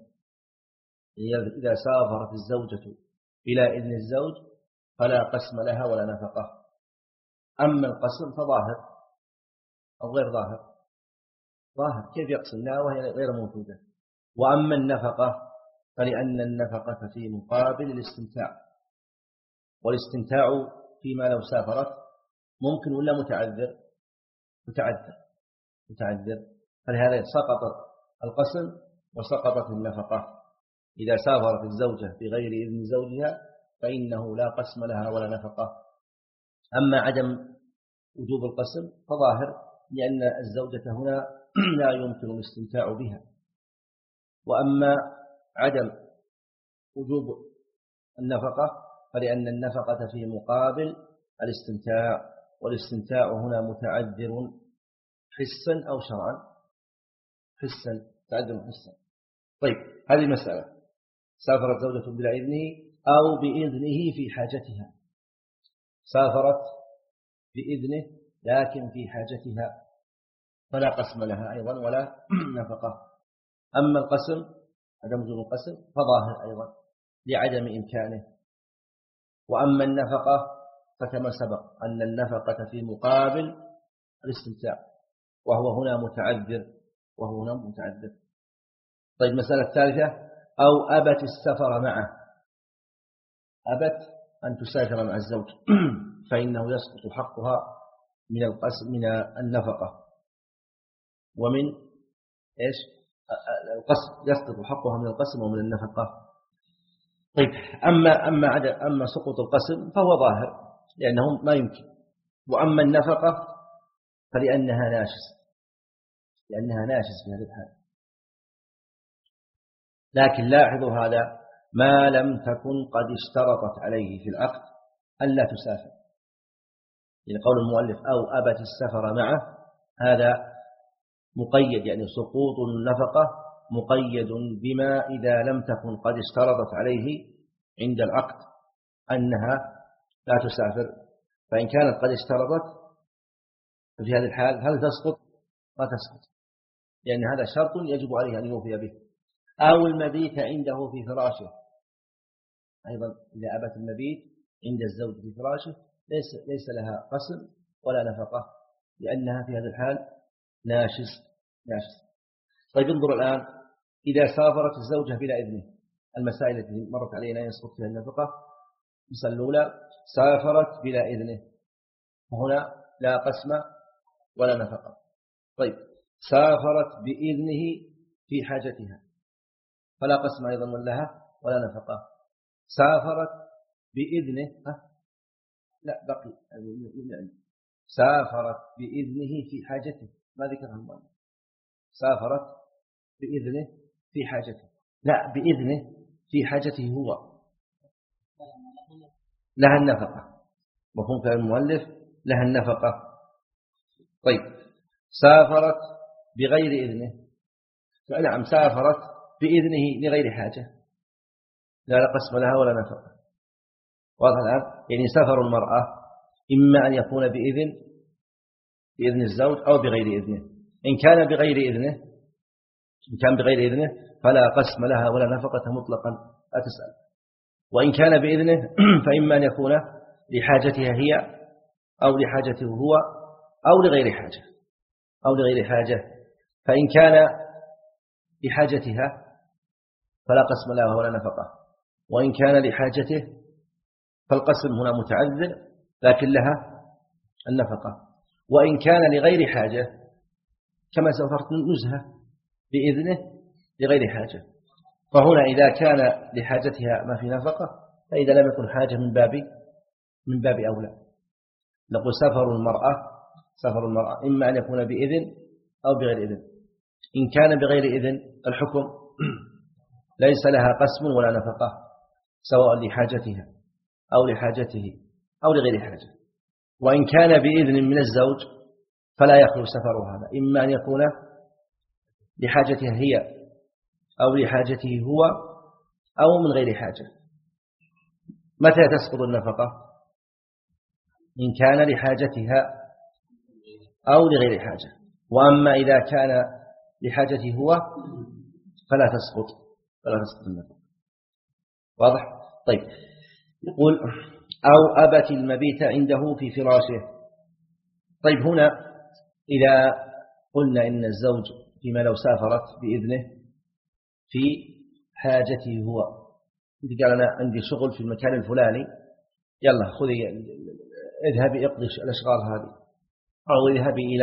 إذا سافرت الزوجة بلا إذن الزوج فلا قسم لها ولا نفقة. أما القسم فظاهر أو غير ظاهر، ظاهر كيف يقسم لها وهي غير موجودة. وأما النفقة فلأن النفقة في مقابل الاستمتاع، والاستمتاع فيما لو سافرت ممكن ولا متعذر متعذر متعذر فلهذا سقط القسم وسقطت النفقة. إذا سافرت الزوجة بغير إذن زوجها فإنه لا قسم لها ولا نفقة. أما عدم وجوب القسم فظاهر، لأن الزوجة هنا لا يمكن الاستمتاع بها. وأما عدم وجوب النفقة فلأن النفقة في مقابل الاستمتاع، والاستمتاع هنا متعذر حسا أو شرعا. حسا تعذر حسا. طيب هذه مسألة، سافرت زوجة بلا إذنه أو بإذنه في حاجتها، سافرت بإذنه لكن في حاجتها فلا قسم لها أيضا ولا نفقة. أما القسم عدم وجوب القسم فظاهر أيضا لعدم إمكانه. وأما النفقة فكما سبق أن النفقة في مقابل الاستمتاع، وهو هنا متعذر وهو هنا متعذر. طيب المسألة الثالثة أو أبت السفر معه. أبت أن تسافر مع الزوج فإنه يسقط حقها من القسم من النفقة ومن إيش القسم، يسقط حقها من القسم ومن النفقة. طيب أما أما عدم أما سقوط القسم فهو ظاهر لأنه ما يمكن. وأما النفقة فلأنها ناشز لأنها ناشز في هذه الحال. لكن لاحظوا هذا ما لم تكن قد اشترطت عليه في العقد ألا تسافر، يعني قول المؤلف أو أبت السفر معه هذا مقيد، يعني سقوط النفقة مقيد بما إذا لم تكن قد اشترطت عليه عند العقد أنها لا تسافر. فإن كانت قد اشترطت في هذه الحال هل تسقط؟ لا تسقط، لأن هذا شرط يجب عليه أن يوفي به. أو المبيت عنده في فراشه، أيضا إذا أبت المبيت عند الزوج في فراشه ليس, ليس لها قسم ولا نفقة لأنها في هذا الحال ناشز ناشز. طيب انظر الآن إذا سافرت الزوجة بلا إذنه، المسائل التي مرت علينا يسقط فيها النفقة. المسألة الأولى سافرت بلا إذنه، وهنا لا قسم ولا نفقة. طيب سافرت بإذنه في حاجتها فلا قسم أيضا لها ولا نفقة. سافرت بإذنه ها؟ لا بقي سافرت بإذنه في حاجته، ما ذكرها المؤلف. سافرت بإذنه في حاجته، لا، بإذنه في حاجته هو، لها النفقة. مفهوم كلام المؤلف لها النفقة. طيب سافرت بغير إذنه، نعم سافرت بإذنه لغير حاجة، لا لا قسم لها ولا نفقة. واضح الآن؟ يعني سفر المرأة إما أن يكون بإذن بإذن الزوج أو بغير إذنه. إن كان بغير إذنه إن كان بغير إذنه فلا قسم لها ولا نفقة مطلقا، لا تسأل. وإن كان بإذنه فإما أن يكون لحاجتها هي أو لحاجته هو أو لغير حاجة أو لغير حاجة. فإن كان لحاجتها فلا قسم لها ولا نفقة، وإن كان لحاجته فالقسم هنا متعذر لكن لها النفقة. وإن كان لغير حاجة كما سافرت نزهة بإذنه لغير حاجة، فهنا إذا كان لحاجتها ما في نفقة، فإذا لم يكن حاجة من باب من باب أولى. نقول سفر المرأة سفر المرأة إما أن يكون بإذن أو بغير إذن. إن كان بغير إذن الحكم ليس لها قسم ولا نفقة، سواء لحاجتها أو لحاجته أو لغير حاجة. وإن كان بإذن من الزوج فلا يخلو سفر هذا، إما أن يكون لحاجتها هي أو لحاجته هو أو من غير حاجة. متى تسقط النفقة؟ إن كان لحاجتها أو لغير حاجة. وأما إذا كان لحاجته هو فلا تسقط فلا تسقط النفقة. واضح؟ طيب يقول أو أبت المبيت عنده في فراشه. طيب هنا إذا قلنا إن الزوج فيما لو سافرت بإذنه في حاجته هو، قال أنا عندي شغل في المكان الفلاني، يلا خذي اذهبي اقضي الأشغال هذه، أو اذهبي إلى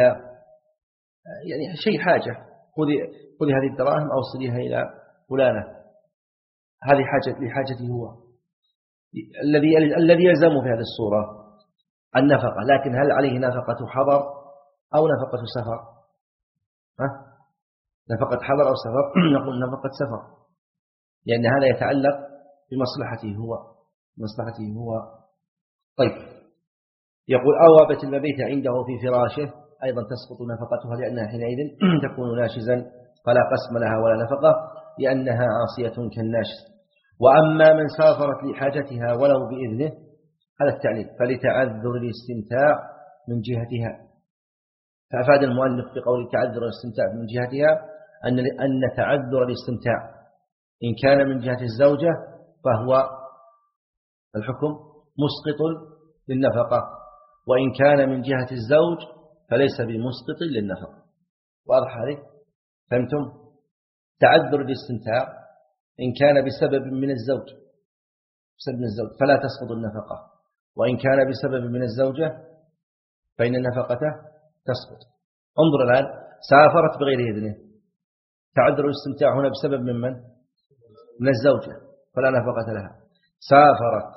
يعني شيء حاجة، خذي خذي هذه الدراهم أو صليها إلى فلانة، هذه حاجة لحاجته هو. الذي الذي يلزم في هذه الصورة النفقة، لكن هل عليه نفقة حضر أو نفقة سفر؟ ها؟ نفقة حضر أو سفر؟ نقول نفقة سفر، لأن هذا يتعلق بمصلحته هو مصلحته هو. طيب يقول أو أبت المبيت عنده في فراشه، أيضا تسقط نفقتها لأنها حينئذ تكون ناشزا، فلا قسم لها ولا نفقة لأنها عاصية كالناشز. وأما من سافرت لحاجتها ولو بإذنه، هذا التعليل فلتعذر الاستمتاع من جهتها. فأفاد المؤلف بقول تعذر الاستمتاع من جهتها أن أن تعذر الاستمتاع إن كان من جهة الزوجة فهو الحكم مسقط للنفقة، وإن كان من جهة الزوج فليس بمسقط للنفقة. واضح هذه؟ فهمتم؟ تعذر الاستمتاع إن كان بسبب من الزوج بسبب من الزوج فلا تسقط النفقة، وإن كان بسبب من الزوجة فإن النفقة تسقط. انظر الآن، سافرت بغير إذنه، تعذر الاستمتاع هنا بسبب من من؟ من الزوجة فلا نفقة لها. سافرت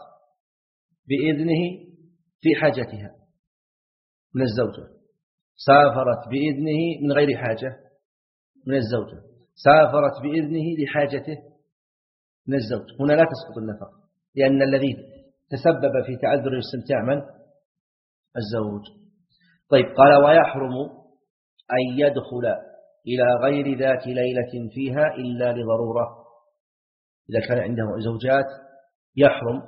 بإذنه في حاجتها من الزوجة، سافرت بإذنه من غير حاجة من الزوجة، سافرت بإذنه لحاجته من الزوج، هنا لا تسقط النفقة، لأن الذي تسبب في تعذر الاستمتاع من؟ الزوج. طيب قال ويحرم أن يدخل إلى غير ذات ليلة فيها إلا لضرورة. إذا كان عنده زوجات يحرم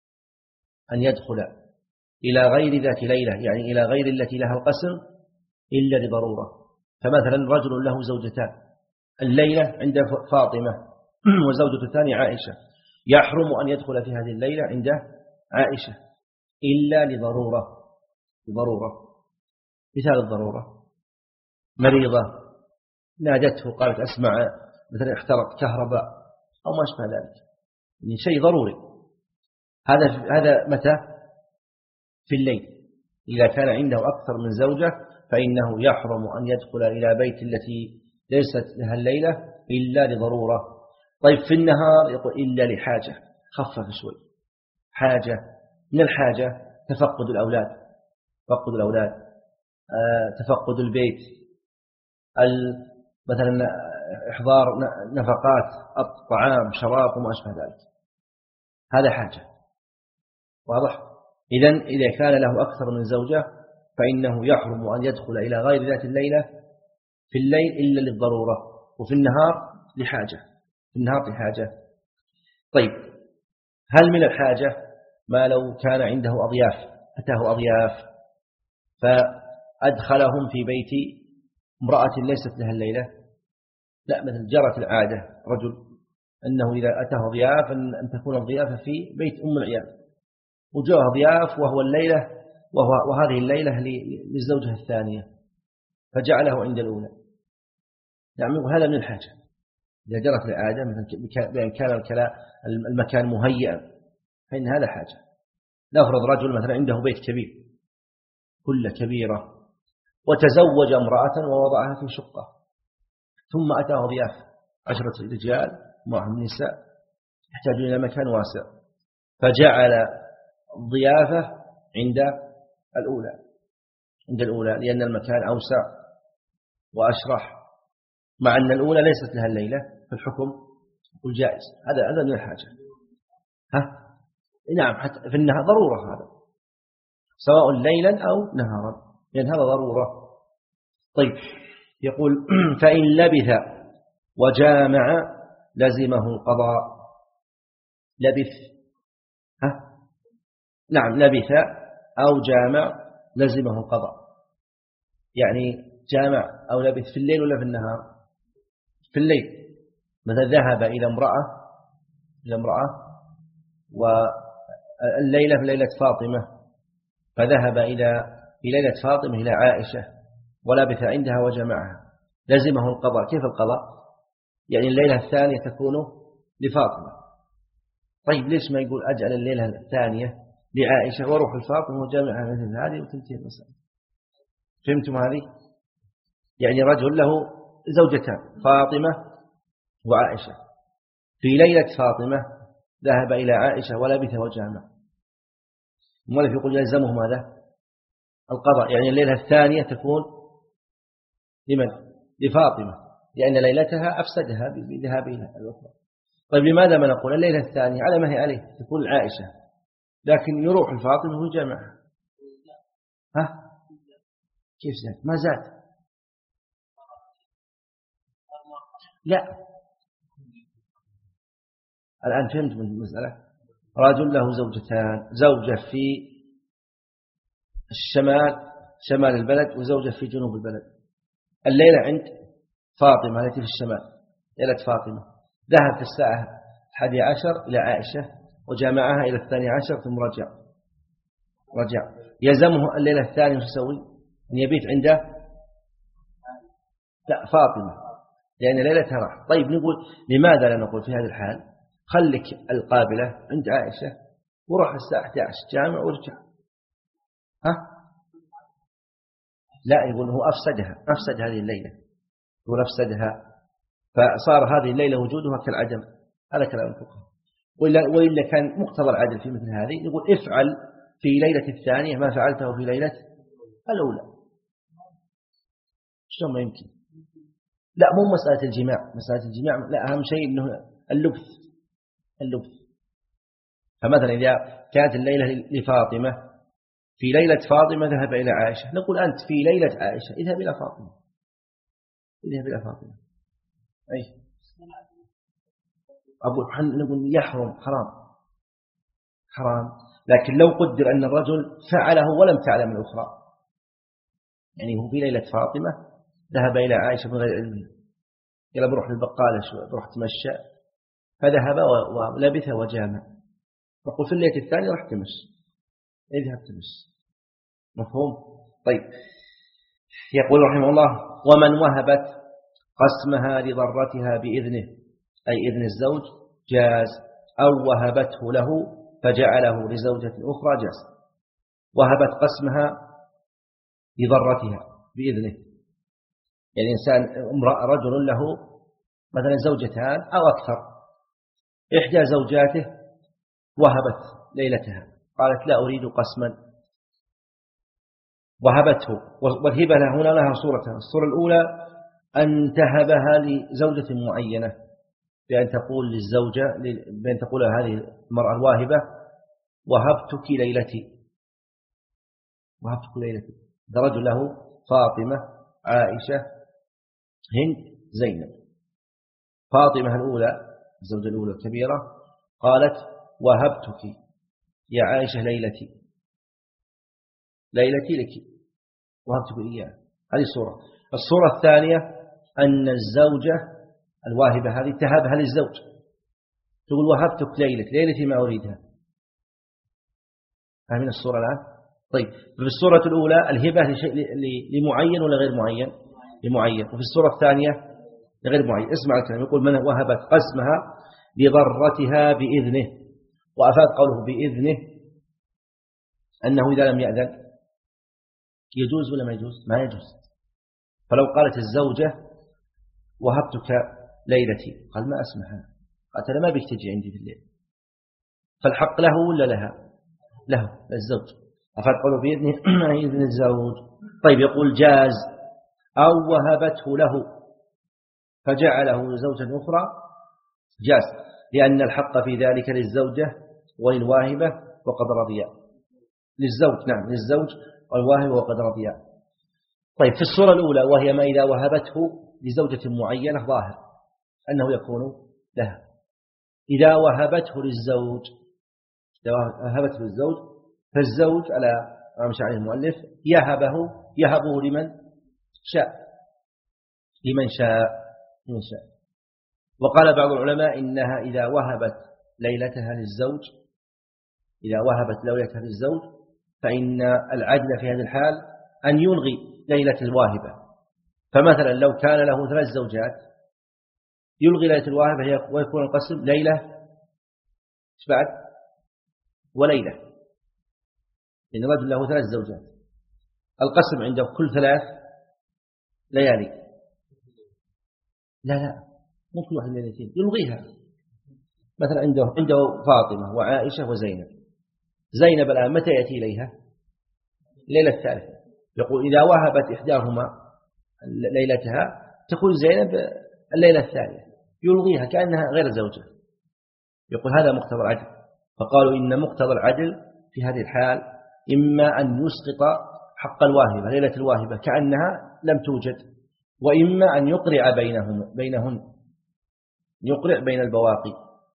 أن يدخل إلى غير ذات ليلة، يعني إلى غير التي لها القسم، إلا لضرورة. فمثلا رجل له زوجتان، الليلة عند فاطمة وزوجة الثانية عائشة، يحرم أن يدخل في هذه الليلة عند عائشة إلا لضرورة. ضرورة مثال الضرورة، مريضة نادته قالت أسمع مثلا احترق كهرباء أو ما أشبه ذلك، يعني شيء ضروري. هذا هذا متى؟ في الليل. إذا كان عنده أكثر من زوجة فإنه يحرم أن يدخل إلى بيت التي ليست لها الليلة إلا لضرورة. طيب في النهار يقول إلا لحاجة، خفف شوي، حاجة من الحاجة تفقد الأولاد، تفقد الأولاد تفقد البيت، مثلا إحضار نفقات الطعام شراب وما أشبه ذلك، هذا حاجة. واضح؟ إذن إذا كان له أكثر من زوجة فإنه يحرم أن يدخل إلى غير ذات الليلة في الليل إلا للضرورة، وفي النهار لحاجة، في النهار لحاجة. طيب، هل من الحاجة ما لو كان عنده أضياف، أتاه أضياف فأدخلهم في بيت امرأة ليست لها الليلة؟ لا، مثل جرت العادة رجل أنه إذا أتاه ضياف أن تكون الضيافة في بيت أم العيال، وجاء ضياف وهو الليلة وهو وهذه الليلة للزوجة الثانية فجعله عند الأولى. يعني هذا من الحاجة إذا جرت العادة، مثل بأن كان المكان مهيئا فإن هذا حاجة. نفرض رجل مثلا عنده بيت كبير كله كبيرة وتزوج امرأة ووضعها في شقة، ثم أتاه ضياف عشرة رجال معهم نساء يحتاجون إلى مكان واسع، فجعل الضيافة عند الأولى عند الأولى لأن المكان أوسع وأشرح، مع أن الأولى ليست لها الليلة في الحكم والجائز. هذا هذا من الحاجة. ها نعم، حتى في النهار ضرورة، هذا سواء ليلا أو نهارا لأن هذا ضرورة. طيب، يقول فإن لبث وجامع لزمه القضاء. لبث، ها نعم، لبث أو جامع لزمه القضاء. يعني جامع أو لبث في الليل ولا في النهار؟ في الليل. مثلا ذهب إلى امرأة إلى امرأة والليلة في ليلة فاطمة، فذهب إلى في ليلة فاطمة إلى عائشة ولبث عندها وجمعها، لزمه القضاء. كيف القضاء؟ يعني الليلة الثانية تكون لفاطمة. طيب، ليش ما يقول أجعل الليلة الثانية لعائشة وروح الفاطمة وجمعها مثل هذه وتنتهي المسألة؟ فهمتم هذه؟ يعني رجل له زوجتان فاطمة وعائشة، في ليلة فاطمة ذهب إلى عائشة ولبث وجامع، المؤلف يقول يلزمه ماذا؟ القضاء. يعني الليلة الثانية تكون لمن؟ لفاطمة، لأن ليلتها أفسدها بذهابها الأخرى. طيب، لماذا ما نقول الليلة الثانية على ما هي عليه تكون عائشة، لكن يروح الفاطمة ويجامعها؟ ها كيف زاد؟ ما زاد. لا، الآن فهمت من المسألة. رجل له زوجتان، زوجة في الشمال شمال البلد وزوجة في جنوب البلد. الليلة عند فاطمة التي في الشمال، ليلة فاطمة، ذهب في الساعة الحادية عشر إلى عائشة وجامعها إلى الثانية عشر ثم رجع رجع يلزمه الليلة الثانية يسوي أن يبيت عنده؟ لا، فاطمة، لأن ليلتها راح. طيب، نقول لماذا لا نقول في هذا الحال خلك القابلة عند عائشة وروح الساعة أحد عشر جامع ورجع؟ ها لا، يقول هو أفسدها، أفسد هذه الليلة، يقول أفسدها، فصار هذه الليلة وجودها كالعدم. هذا كلام الفقهاء. وإلا, وإلا كان مقتضى العدل في مثل هذه يقول افعل في ليلة الثانية ما فعلته في ليلة الأولى. شو ما يمكن؟ لا، مو مسألة الجماع، مسألة الجماع لا، أهم شيء إنه اللبث اللبث. فمثلا إذا كانت الليلة لفاطمة، في ليلة فاطمة ذهب إلى عائشة، نقول أنت في ليلة عائشة اذهب إلى فاطمة، اذهب إلى فاطمة. أي أبو نقول يحرم، حرام حرام. لكن لو قدر أن الرجل فعله ولم تعلم الأخرى، يعني هو في ليلة فاطمة ذهب إلى عائشة من غير علمها، قال بروح للبقالة شوي، بروح تمشى، فذهب ولبث وجامع، نقول في الليلة الثانية راح تمشي، اذهب تمشي. مفهوم؟ طيب، يقول رحمه الله ومن وهبت قسمها لضرتها بإذنه، أي إذن الزوج، جاز، أو وهبته له فجعله لزوجة أخرى، جاز. وهبت قسمها لضرتها بإذنه، يعني إنسان رجل له مثلا زوجتان أو أكثر، إحدى زوجاته وهبت ليلتها، قالت لا أريد قسما، وهبته. والهبة هنا لها صورتان. الصورة الأولى أن تهبها لزوجة معينة بأن تقول للزوجة بأن تقول هذه المرأة الواهبة وهبتك ليلتي، وهبتك ليلتي. ده رجل له فاطمة عائشة هند زينب. فاطمة الأولى الزوجة الأولى الكبيرة قالت وهبتك يا عائشة ليلتي، ليلتي لك وهبتك إياها. هذه الصورة. الصورة الثانية أن الزوجة الواهبة هذه تهبها للزوج، تقول وهبتك ليلتي، ليلتي ما أريدها. فاهمين الصورة الآن؟ طيب في الصورة الأولى الهبة لشيء لمعين ولا غير معين؟ لمعين. وفي الصورة الثانية لغير معين. اسمع الكلام، يقول من وهبت قسمها لضرتها بإذنه. وأفاد قوله بإذنه أنه إذا لم يأذن يجوز ولا ما يجوز؟ ما يجوز. فلو قالت الزوجة وهبتك ليلتي قال ما أسمح، قالت أنا ما بيك تجي عندي في الليل، فالحق له ولا لها؟ له الزوج. أفاد قوله بإذنه إذن الزوج. طيب يقول جاز أو وهبته له فجعله زوجا أخرى، جاز لأن الحق في ذلك للزوجة وللواهبة وقد رضيا. للزوج نعم للزوج والواهبة وقد رضيا. طيب في الصورة الأولى وهي ما إذا وهبته لزوجة معينة ظاهر أنه يكون لها. إذا وهبته للزوج إذا وهبته للزوج فالزوج على ما مشى عليه المؤلف يهبه يهبه لمن شاء لمن شاء لمن شاء. وقال بعض العلماء إنها إذا وهبت ليلتها للزوج إذا وهبت ليلتها للزوج فإن العدل في هذه الحال أن يلغي ليلة الواهبة. فمثلا لو كان له ثلاث زوجات يلغي ليلة الواهبة ويكون القسم ليلة بعد وليلة، لأن رجل له ثلاث زوجات القسم عنده كل ثلاث ليالي. لا لا مو كل واحد ليلتين يلغيها. مثلا عنده عنده فاطمة وعائشة وزينب. زينب الآن متى يأتي إليها؟ الليلة الثالثة. يقول إذا وهبت إحداهما ليلتها تكون زينب الليلة الثانية يلغيها كأنها غير زوجة. يقول هذا مقتضى العدل. فقالوا إن مقتضى العدل في هذه الحال إما أن يسقط حق الواهبة ليلة الواهبة كأنها لم توجد، وإما أن يقرع بينهم بينهن يقرع بين البواقي.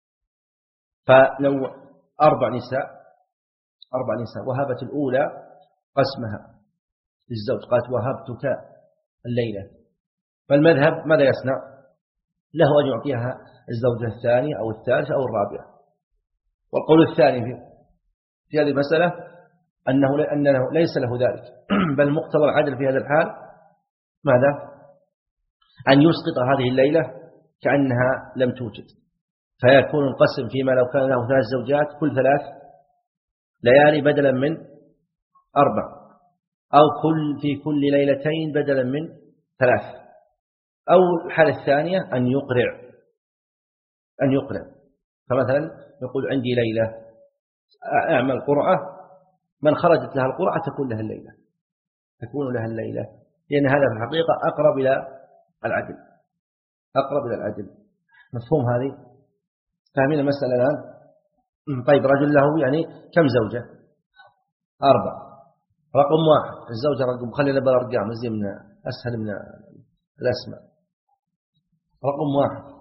فلو أربع نساء أربع نساء وهبت الأولى قسمها للزوج قالت وهبتك الليلة، فالمذهب ماذا يصنع؟ له أن يعطيها الزوجة الثانية أو الثالثة أو الرابعة. والقول الثاني في هذه المسألة أنه, أنه ليس له ذلك، بل مقتضى العدل في هذا الحال ماذا؟ أن يسقط هذه الليلة كأنها لم توجد، فيكون القسم فيما لو كان له ثلاث زوجات كل ثلاث ليالي بدلا من أربع، أو كل في كل ليلتين بدلا من ثلاث. أو الحالة الثانية أن يقرع أن يقرع فمثلا يقول عندي ليلة أعمل قرعة، من خرجت لها القرعة تكون لها الليلة تكون لها الليلة لأن هذا في الحقيقة أقرب إلى العدل أقرب إلى العدل. مفهوم هذه؟ فاهمين المسألة الآن؟ طيب رجل له يعني كم زوجة؟ أربع. رقم واحد الزوجة رقم خلينا بالأرقام زي من أسهل من الأسماء. رقم واحد.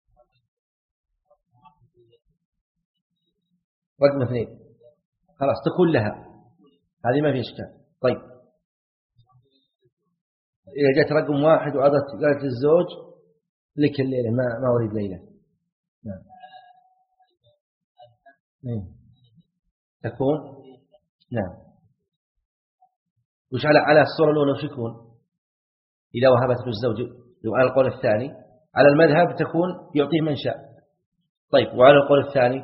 رقم اثنين خلاص تكون لها هذه ما في إشكال. طيب إذا جاءت رقم واحد وعطت قالت للزوج لك الليلة ما ما أريد ليلة. نعم. تكون نعم. وش على على الصورة الأولى وش يكون؟ إذا وهبت للزوج لو على القول الثاني على المذهب تكون يعطيه من شاء. طيب وعلى القول الثاني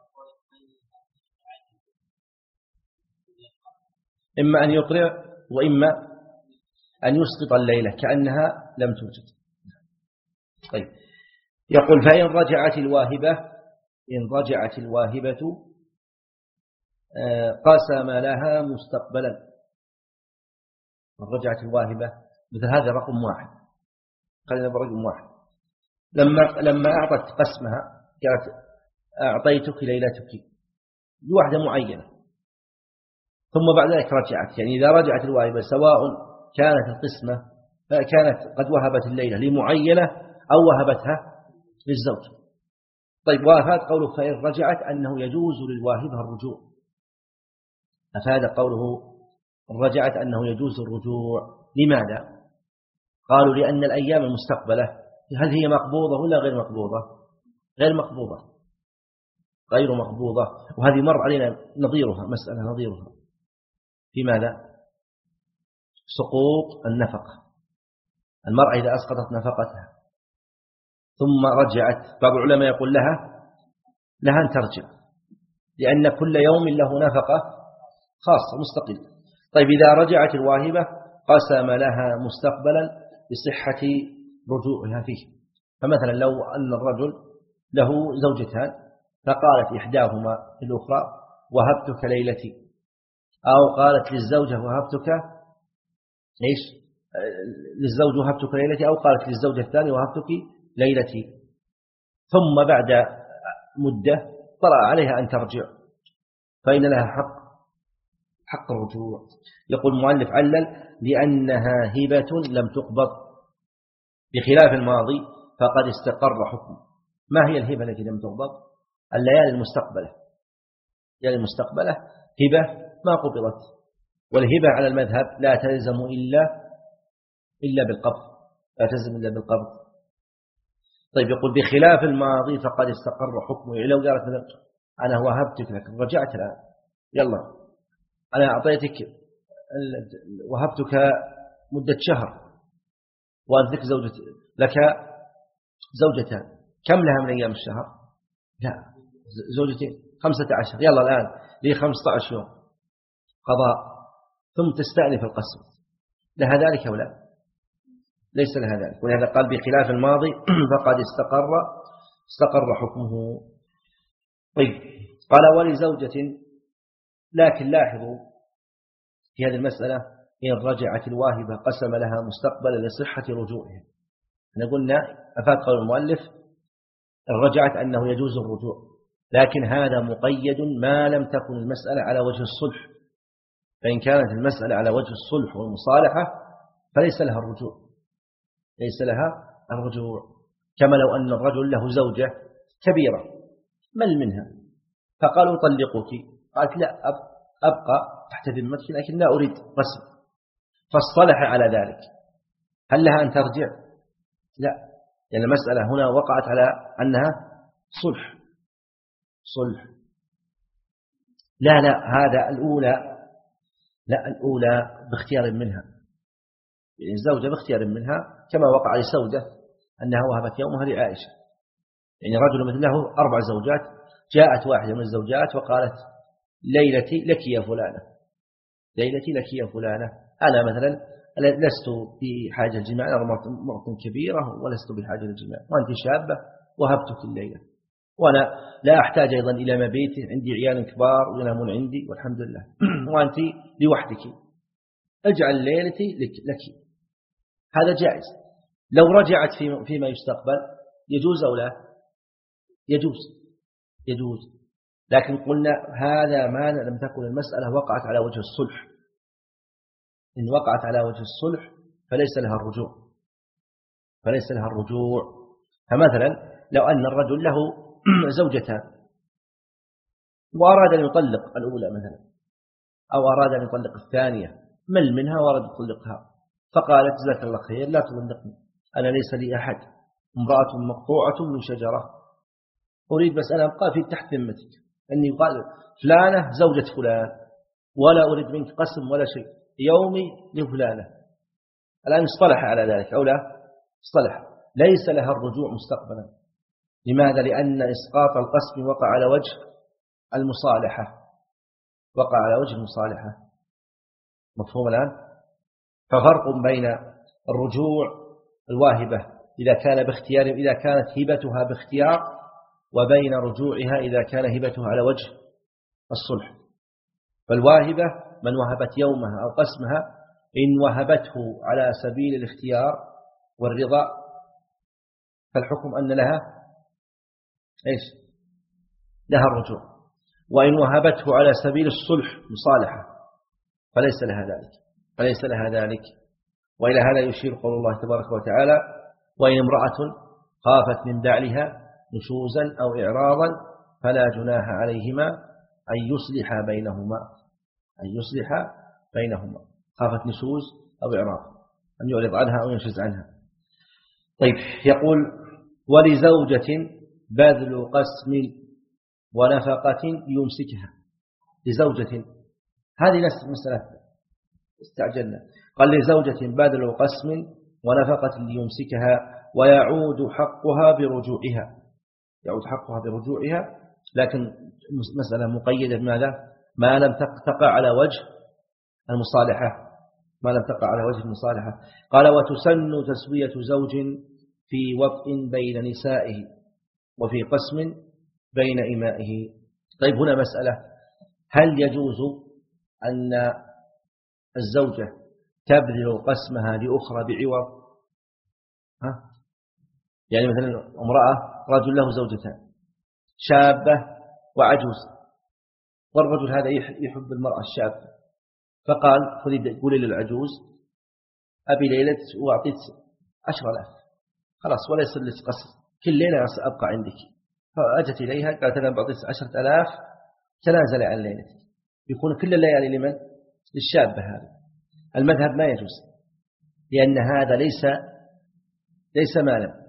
إما أن يقرع وإما أن يسقط الليلة كأنها لم توجد. طيب يقول فإن رجعت الواهبة إن رجعت الواهبة قسم لها مستقبلا رجعت الواهبة مثل هذا رقم واحد، خلينا برقم واحد. لما لما أعطت قسمها قالت أعطيتك ليلتك بواحدة معينة، ثم بعد ذلك رجعت، يعني إذا رجعت الواهبة سواء كانت القسمة كانت قد وهبت الليلة لمعينة أو وهبتها للزوج. طيب وافاد قوله فإن رجعت أنه يجوز للواهبة الرجوع، أفاد قوله رجعت أنه يجوز الرجوع. لماذا؟ قالوا لأن الأيام المستقبلة هل هي مقبوضة ولا غير مقبوضة؟ غير مقبوضة، غير مقبوضة. وهذه مر علينا نظيرها، مسألة نظيرها في ماذا؟ سقوط النفقة. المرأة إذا أسقطت نفقتها ثم رجعت، بعض العلماء يقول لها لها أن ترجع، لأن كل يوم له نفقة خاصة مستقلة. طيب إذا رجعت الواهبة قسم لها مستقبلا بصحة رجوعها فيه. فمثلا لو أن الرجل له زوجتان فقالت إحداهما الأخرى وهبتك ليلتي، أو قالت للزوجة وهبتك إيش للزوج وهبتك ليلتي، أو قالت للزوجة الثانية وهبتك ليلتي، ثم بعد مدة طرأ عليها أن ترجع، فإن لها حق حق الرجوع. يقول المؤلف علل لأنها هبة لم تقبض، بخلاف الماضي فقد استقر حكم. ما هي الهبة التي لم تقبض؟ الليالي المستقبلة، الليالي المستقبلة هبة ما قبضت، والهبة على المذهب لا تلزم إلا إلا بالقبض، لا تلزم إلا بالقبض. طيب يقول بخلاف الماضي فقد استقر حكمه، يعني لو قالت مثلا أنا وهبتك لك رجعت الآن، يلا أنا أعطيتك وهبتك مدة شهر وأنت زوجة لك زوجتان، كم لها من أيام الشهر؟ لا زوجتين، خمسة عشر، يلا الآن لي خمسة عشر يوم قضاء، ثم تستأنف القسم، لها ذلك أو لا؟ ليس لها ذلك. ولهذا قال بخلاف الماضي فقد استقر استقر حكمه. طيب قال ولزوجة، لكن لاحظوا في هذه المسألة إن رجعت الواهبة قسم لها مستقبلا لصحة رجوعها. احنا قلنا أفاد قول المؤلف رجعت أنه يجوز الرجوع، لكن هذا مقيد ما لم تكن المسألة على وجه الصلح، فإن كانت المسألة على وجه الصلح والمصالحة فليس لها الرجوع، ليس لها الرجوع. كما لو أن الرجل له زوجة كبيرة مل منها فقالوا طلقوك، قالت لا أبقى تحت ذمتك لكن لا أريد قسم، فاصطلح على ذلك، هل لها أن ترجع؟ لا، لأن يعني المسألة هنا وقعت على أنها صلح صلح لا لا هذا الأولى، لا الأولى باختيار منها، يعني الزوجة باختيار منها، كما وقع لسودة أنها وهبت يومها لعائشة. يعني رجل مثل له أربع زوجات، جاءت واحدة من الزوجات وقالت ليلتي لك يا فلانة، ليلتي لك يا فلانة، أنا مثلا لست بحاجة الجماع، أنا مرأة كبيرة ولست بحاجة للجماع، وأنت شابة وهبتك الليلة، وأنا لا أحتاج أيضا إلى مبيت، عندي عيال كبار وينامون عندي والحمد لله، وأنت لوحدك، اجعل ليلتي لك, لك. هذا جائز. لو رجعت فيما يستقبل يجوز أو لا؟ يجوز يجوز لكن قلنا هذا ما لم تكن المسألة وقعت على وجه الصلح. إن وقعت على وجه الصلح فليس لها الرجوع، فليس لها الرجوع. فمثلا لو أن الرجل له زوجتان وأراد أن يطلق الأولى مثلا، أو أراد أن يطلق الثانية، مل منها وأراد أن يطلقها، فقالت جزاك الله خير لا تطلقني، أنا ليس لي أحد، امرأة مقطوعة من شجرة، أريد بس أن أبقى في تحت ذمتك، أني قال فلانة زوجة فلان ولا أريد منك قسم ولا شيء، يومي لفلانة. الآن اصطلح على ذلك أو لا؟ اصطلح، ليس لها الرجوع مستقبلا. لماذا؟ لأن إسقاط القسم وقع على وجه المصالحة، وقع على وجه المصالحة. مفهوم الآن؟ ففرق بين الرجوع الواهبة إذا كان باختيار، إذا كانت هبتها باختيار، وبين رجوعها إذا كان هبتها على وجه الصلح. فالواهبة من وهبت يومها أو قسمها إن وهبته على سبيل الاختيار والرضا فالحكم أن لها إيش لها الرجوع، وإن وهبته على سبيل الصلح مصالحة فليس لها ذلك فليس لها ذلك وإلى هذا يشير قول الله تبارك وتعالى: وإن امرأة خافت من بعلها نشوزا أو إعراضا فلا جناح عليهما أن يصلح بينهما أن يصلح بينهما خافت نشوز أو إعراض، أن يعرض عنها أو ينشز عنها. طيب، يقول: ولزوجة بذل قسم ونفقة يمسكها. لزوجة، هذه نفس المسألة استعجلنا. قال: لزوجة بذل قسم ونفقة ليمسكها ويعود حقها برجوعها يعود حقها برجوعها لكن مسألة مقيدة بماذا؟ ما لم تقع على وجه المصالحة ما لم تقع على وجه المصالحة. قال: وتسن تسوية زوج في وطء بين نسائه وفي قسم بين إمائه. طيب، هنا مسألة: هل يجوز أن الزوجة تبذل قسمها لأخرى بعوض؟ ها؟ يعني مثلا امرأة رجل له زوجتان، شابة وعجوز، والرجل هذا يحب المرأة الشابة، فقال: خذي قولي للعجوز أبي ليلة وأعطيت عشر آلاف، خلاص ولا يصير لك قسم، كل ليلة أبقى عندك. فأجت إليها قالت: أنا بعطيت عشرة آلاف تنازل عن ليلتك، يكون كل الليالي لمن؟ للشابة هذا. المذهب ما يجوز، لأن هذا ليس ليس مالا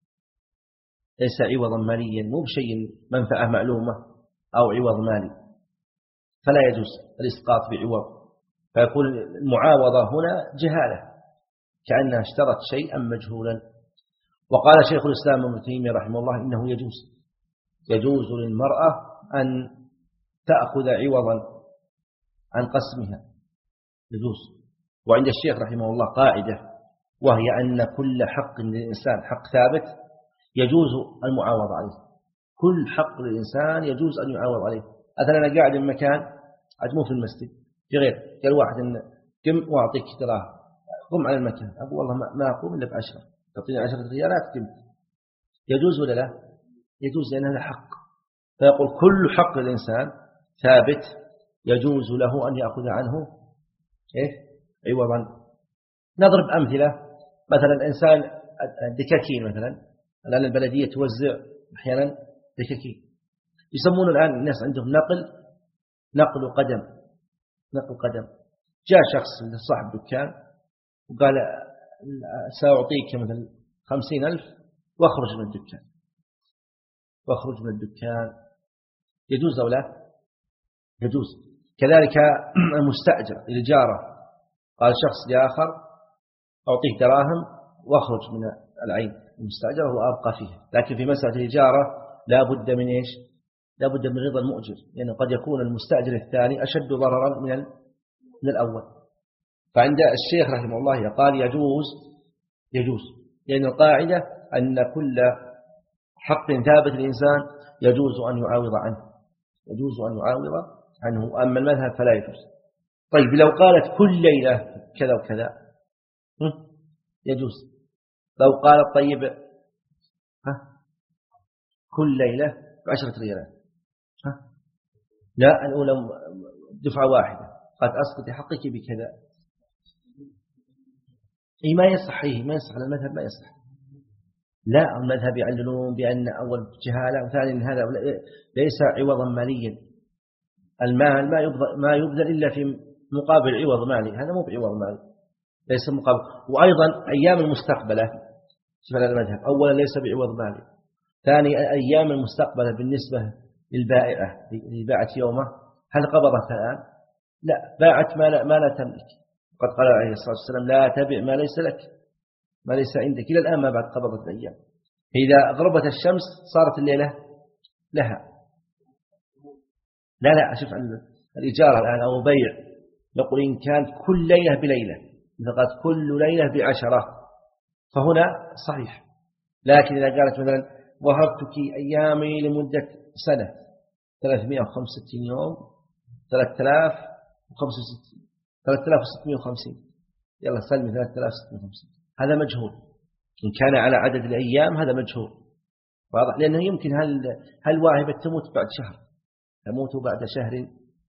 ليس عوضا ماليا، مو بشيء منفعة معلومة أو عوض مالي، فلا يجوز الإسقاط بعوض، فيكون المعاوضة هنا جهالة كأنها اشترت شيئا مجهولا. وقال شيخ الإسلام ابن تيمية رحمه الله: إنه يجوز يجوز للمرأة أن تأخذ عوضا عن قسمها، يجوز. وعند الشيخ رحمه الله قاعدة، وهي أن كل حق للإنسان حق ثابت يجوز المعاوضة عليه. كل حق للإنسان يجوز أن يعاوض عليه. مثلا أنا قاعد في مكان، أجمو في المسجد في غير، قال واحد إن قم وأعطيك دراهم، قم على المكان، أقول والله ما أقوم إلا بعشرة، تعطيني عشرة ريالات قم. يجوز ولا لا؟ يجوز، لأن هذا حق. فيقول كل حق للإنسان ثابت يجوز له أن يأخذ عنه إيه؟ عوضا. نضرب أمثلة: مثلا إنسان دكاكين، مثلا الآن البلدية توزع أحيانا دكاكين، يسمون الآن الناس عندهم نقل نقل قدم نقل قدم. جاء شخص صاحب دكان وقال: سأعطيك مثلا خمسين ألف واخرج من الدكان واخرج من الدكان يجوز أو لا؟ يجوز. كذلك المستأجر الإجارة، قال شخص لآخر: أعطيك دراهم واخرج من العين المستأجرة وأبقى فيها. لكن في مسألة الإجارة لا بد من إيش؟ لا بد من رضا المؤجر، لأنه يعني قد يكون المستأجر الثاني أشد ضررا من من الأول. فعند الشيخ رحمه الله قال: يجوز يجوز لأن يعني القاعدة أن كل حق ثابت الإنسان يجوز أن يعاوض عنه يجوز أن يعاوض عنه أما المذهب فلا يجوز. طيب، لو قالت كل ليلة كذا وكذا يجوز. لو قالت طيب ها كل ليلة بعشرة ريالات، ها لا، الأولى دفعة واحدة، قد أسقط حقك بكذا، أي ما يصح إيه ما يصح المذهب ما يصح. لا، المذهب يعللون بأن أول جهالة، وثاني هذا ليس عوضا ماليا. المال ما يبذل ما يبذل إلا في مقابل عوض مالي، هذا مو بعوض مالي، ليس مقابل. وأيضا أيام المستقبلة شوف هذا المذهب، أولا ليس بعوض مالي، ثاني أيام المستقبلة بالنسبة للبائعة اللي باعت يومه، هل قبضت الآن؟ لا، باعت ما لا, ما لا تملك. قد قال عليه الصلاة والسلام: لا تبع ما ليس لك ما ليس عندك إلى الآن ما بعد قبضت الأيام. إذا غربت الشمس صارت الليلة لها. لا لا أشوف عن الإجارة الآن أو بيع، يقول إن كانت كل ليلة بليلة، إذا قالت كل ليلة بعشرة فهنا صحيح. لكن إذا قالت مثلا وهبتك أيامي لمدة سنة ثلاثمائة وخمسة وستين يوم ثلاثة آلاف وخمسة وستين ثلاثة آلاف وستمائة وخمسين يلا سلمي ثلاثة آلاف وستمائة وخمسين، هذا مجهول. إن كان على عدد الأيام هذا مجهول، واضح؟ لأنه يمكن هل هل واهبة تموت بعد شهر، تموت بعد شهر،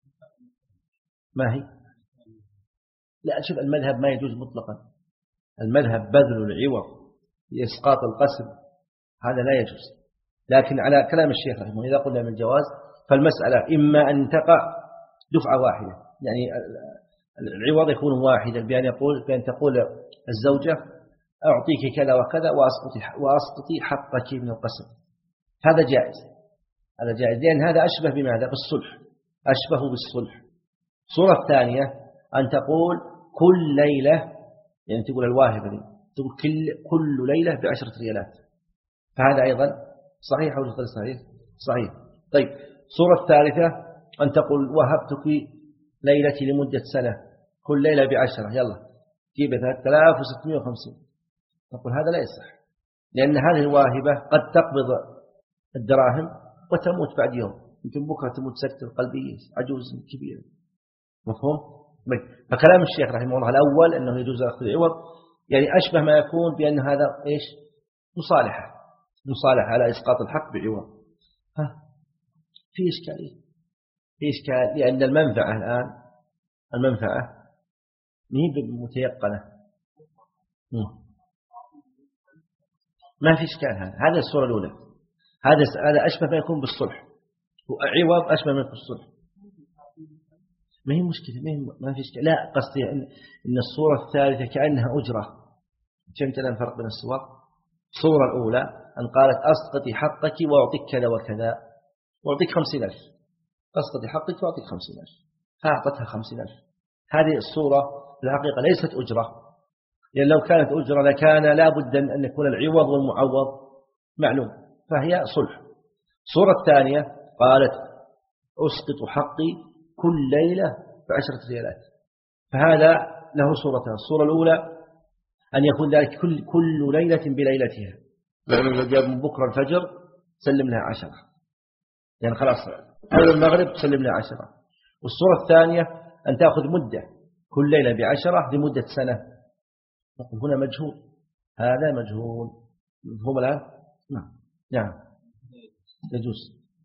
ما هي؟ لا، شوف المذهب ما يجوز مطلقا، المذهب بذل العوض لإسقاط القسم هذا لا يجوز. لكن على كلام الشيخ رحمه الله إذا قلنا من الجواز فالمسألة إما أن تقع دفعة واحدة، يعني العوض يكون واحدا بأن يقول بأن تقول الزوجة أعطيك كذا وكذا وأسقطي وأسقطي حقك من القسم، هذا جائز، هذا جائز لأن هذا أشبه بماذا؟ بالصلح، أشبه بالصلح. الصورة الثانية أن تقول كل ليلة، يعني تقول الواهبة تقول كل كل ليلة بعشرة ريالات، فهذا أيضا صحيح أو غير صحيح؟ صحيح. طيب الصورة الثالثة أن تقول وهبتك ليلتي لمدة سنة، كل ليلة بعشرة، يلا جيب ثلاثة آلاف وستمائة وخمسين، نقول هذا لا يصح، لأن هذه الواهبة قد تقبض الدراهم وتموت بعد يوم، يمكن بكرة تموت سكتة قلبية، عجوز كبيرة، مفهوم؟ فكلام الشيخ رحمه الله الأول أنه يجوز أخذ العوض يعني أشبه ما يكون بأن هذا إيش؟ مصالحة، مصالحة على إسقاط الحق بعوض. ها في إشكالية، في إشكال، لأن المنفعة الآن المنفعة مهي متيقنة، ما في إشكال. هذا هذا الصورة الأولى، هذا هذا أشبه ما يكون بالصلح، وعوض أشبه ما يكون بالصلح، ما هي مشكلة، ما, هي ما في إشكال. لا قصدي إن, إن الصورة الثالثة كأنها أجرة. فهمت الآن الفرق بين الصور؟ الصورة الأولى أن قالت أسقطي حقك وأعطيك كذا وكذا، وأعطيك خمسين ألف، أسقطي حقك وأعطيك خمسين ألف، فأعطتها خمسين ألف. هذه الصورة في الحقيقة ليست أجرة، لأن لو كانت أجرة لكان لا بد أن يكون العوض والمعوض معلوم، فهي صلح. الصورة الثانية قالت أسقط حقي كل ليلة بعشرة ريالات، فهذا له صورتان. الصورة الأولى أن يكون ذلك كل كل ليلة بليلتها، يعني لو جاء من بكرة الفجر سلم لها عشرة، يعني خلاص أول المغرب تسلم لها عشرة. والصورة الثانية أن تأخذ مدة كل ليلة بعشرة لمدة سنة، نقول هنا مجهول، هذا مجهول، مفهوم الآن؟ نعم نعم يجوز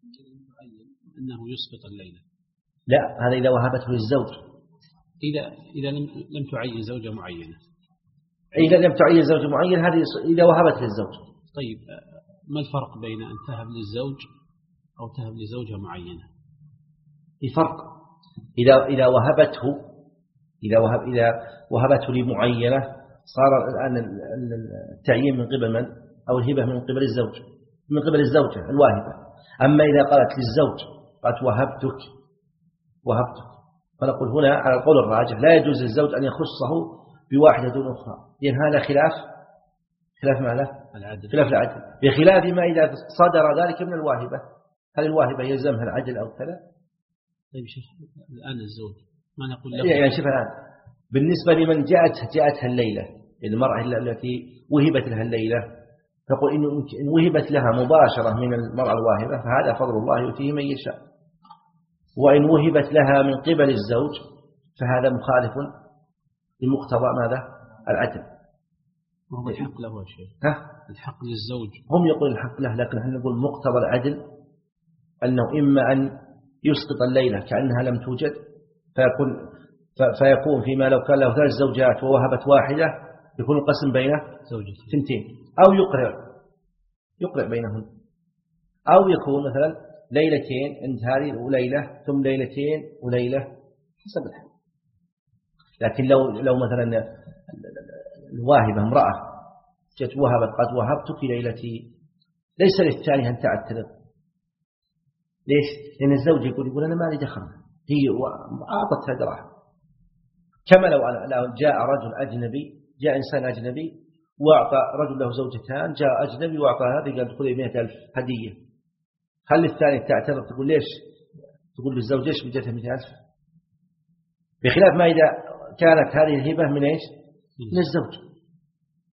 أنه يسقط الليلة.
لا، هذا إذا وهبته للزوج،
إذا إذا لم لم تعين زوجة معينة،
إذا لم تعين زوج معين هذه إذا وهبت للزوج.
طيب ما الفرق بين أن تهب للزوج أو تهب لزوجة معينة؟
الفرق إذا إذا وهبته إذا وهب إذا وهبته لمعينة صار الآن التعيين من قبل من؟ أو الهبة من قبل الزوج، من قبل الزوجة الواهبة. أما إذا قالت للزوج قالت وهبتك وهبتك، فنقول هنا على القول الراجح لا يجوز للزوج أن يخصه بواحدة دون أخرى، لأن هذا خلاف خلاف ماذا؟
العدل،
خلاف العدل، بخلاف ما إذا صدر ذلك من الواهبة، هل الواهبة يلزمها العدل أو كذا؟
طيب شيخ الآن الزوج ما نقول له
يعني شوف الآن بالنسبة لمن جاءت جاءتها الليلة، المرأة التي وهبت لها الليلة، نقول إن وهبت لها مباشرة من المرأة الواهبة فهذا فضل الله يؤتيه من يشاء، وإن وهبت لها من قبل الزوج فهذا مخالف لمقتضى ماذا؟ العدل.
هو الحق له يا شيخ،
ها؟
الحق للزوج،
هم يقول الحق له، لكن نحن نقول مقتضى العدل أنه إما أن يسقط الليلة كأنها لم توجد، فيكون فيكون فيما لو كان له ثلاث زوجات ووهبت واحدة يكون القسم بينه ثنتين، أو يقرع يقرع بينهن، أو يكون مثلا ليلتين عند هذه وليلة ثم ليلتين وليلة حسب الحال. لكن لو لو مثلا الواهبة امرأة جت وهبت قد وهبتك ليلتي، ليس للثاني أن تعترض. ليش؟ لأن الزوج يقول يقول أنا ما لي دخل، هي أعطتها دراهم. كما لو لو جاء رجل أجنبي، جاء إنسان أجنبي وأعطى رجل له زوجتان، جاء أجنبي وأعطى هذه قال تقول مئة ألف هدية، هل الثاني تعترض تقول ليش؟ تقول للزوج ليش بجتها مئة ألف؟ بخلاف ما إذا كانت هذه الهبة من إيش؟ من الزوج.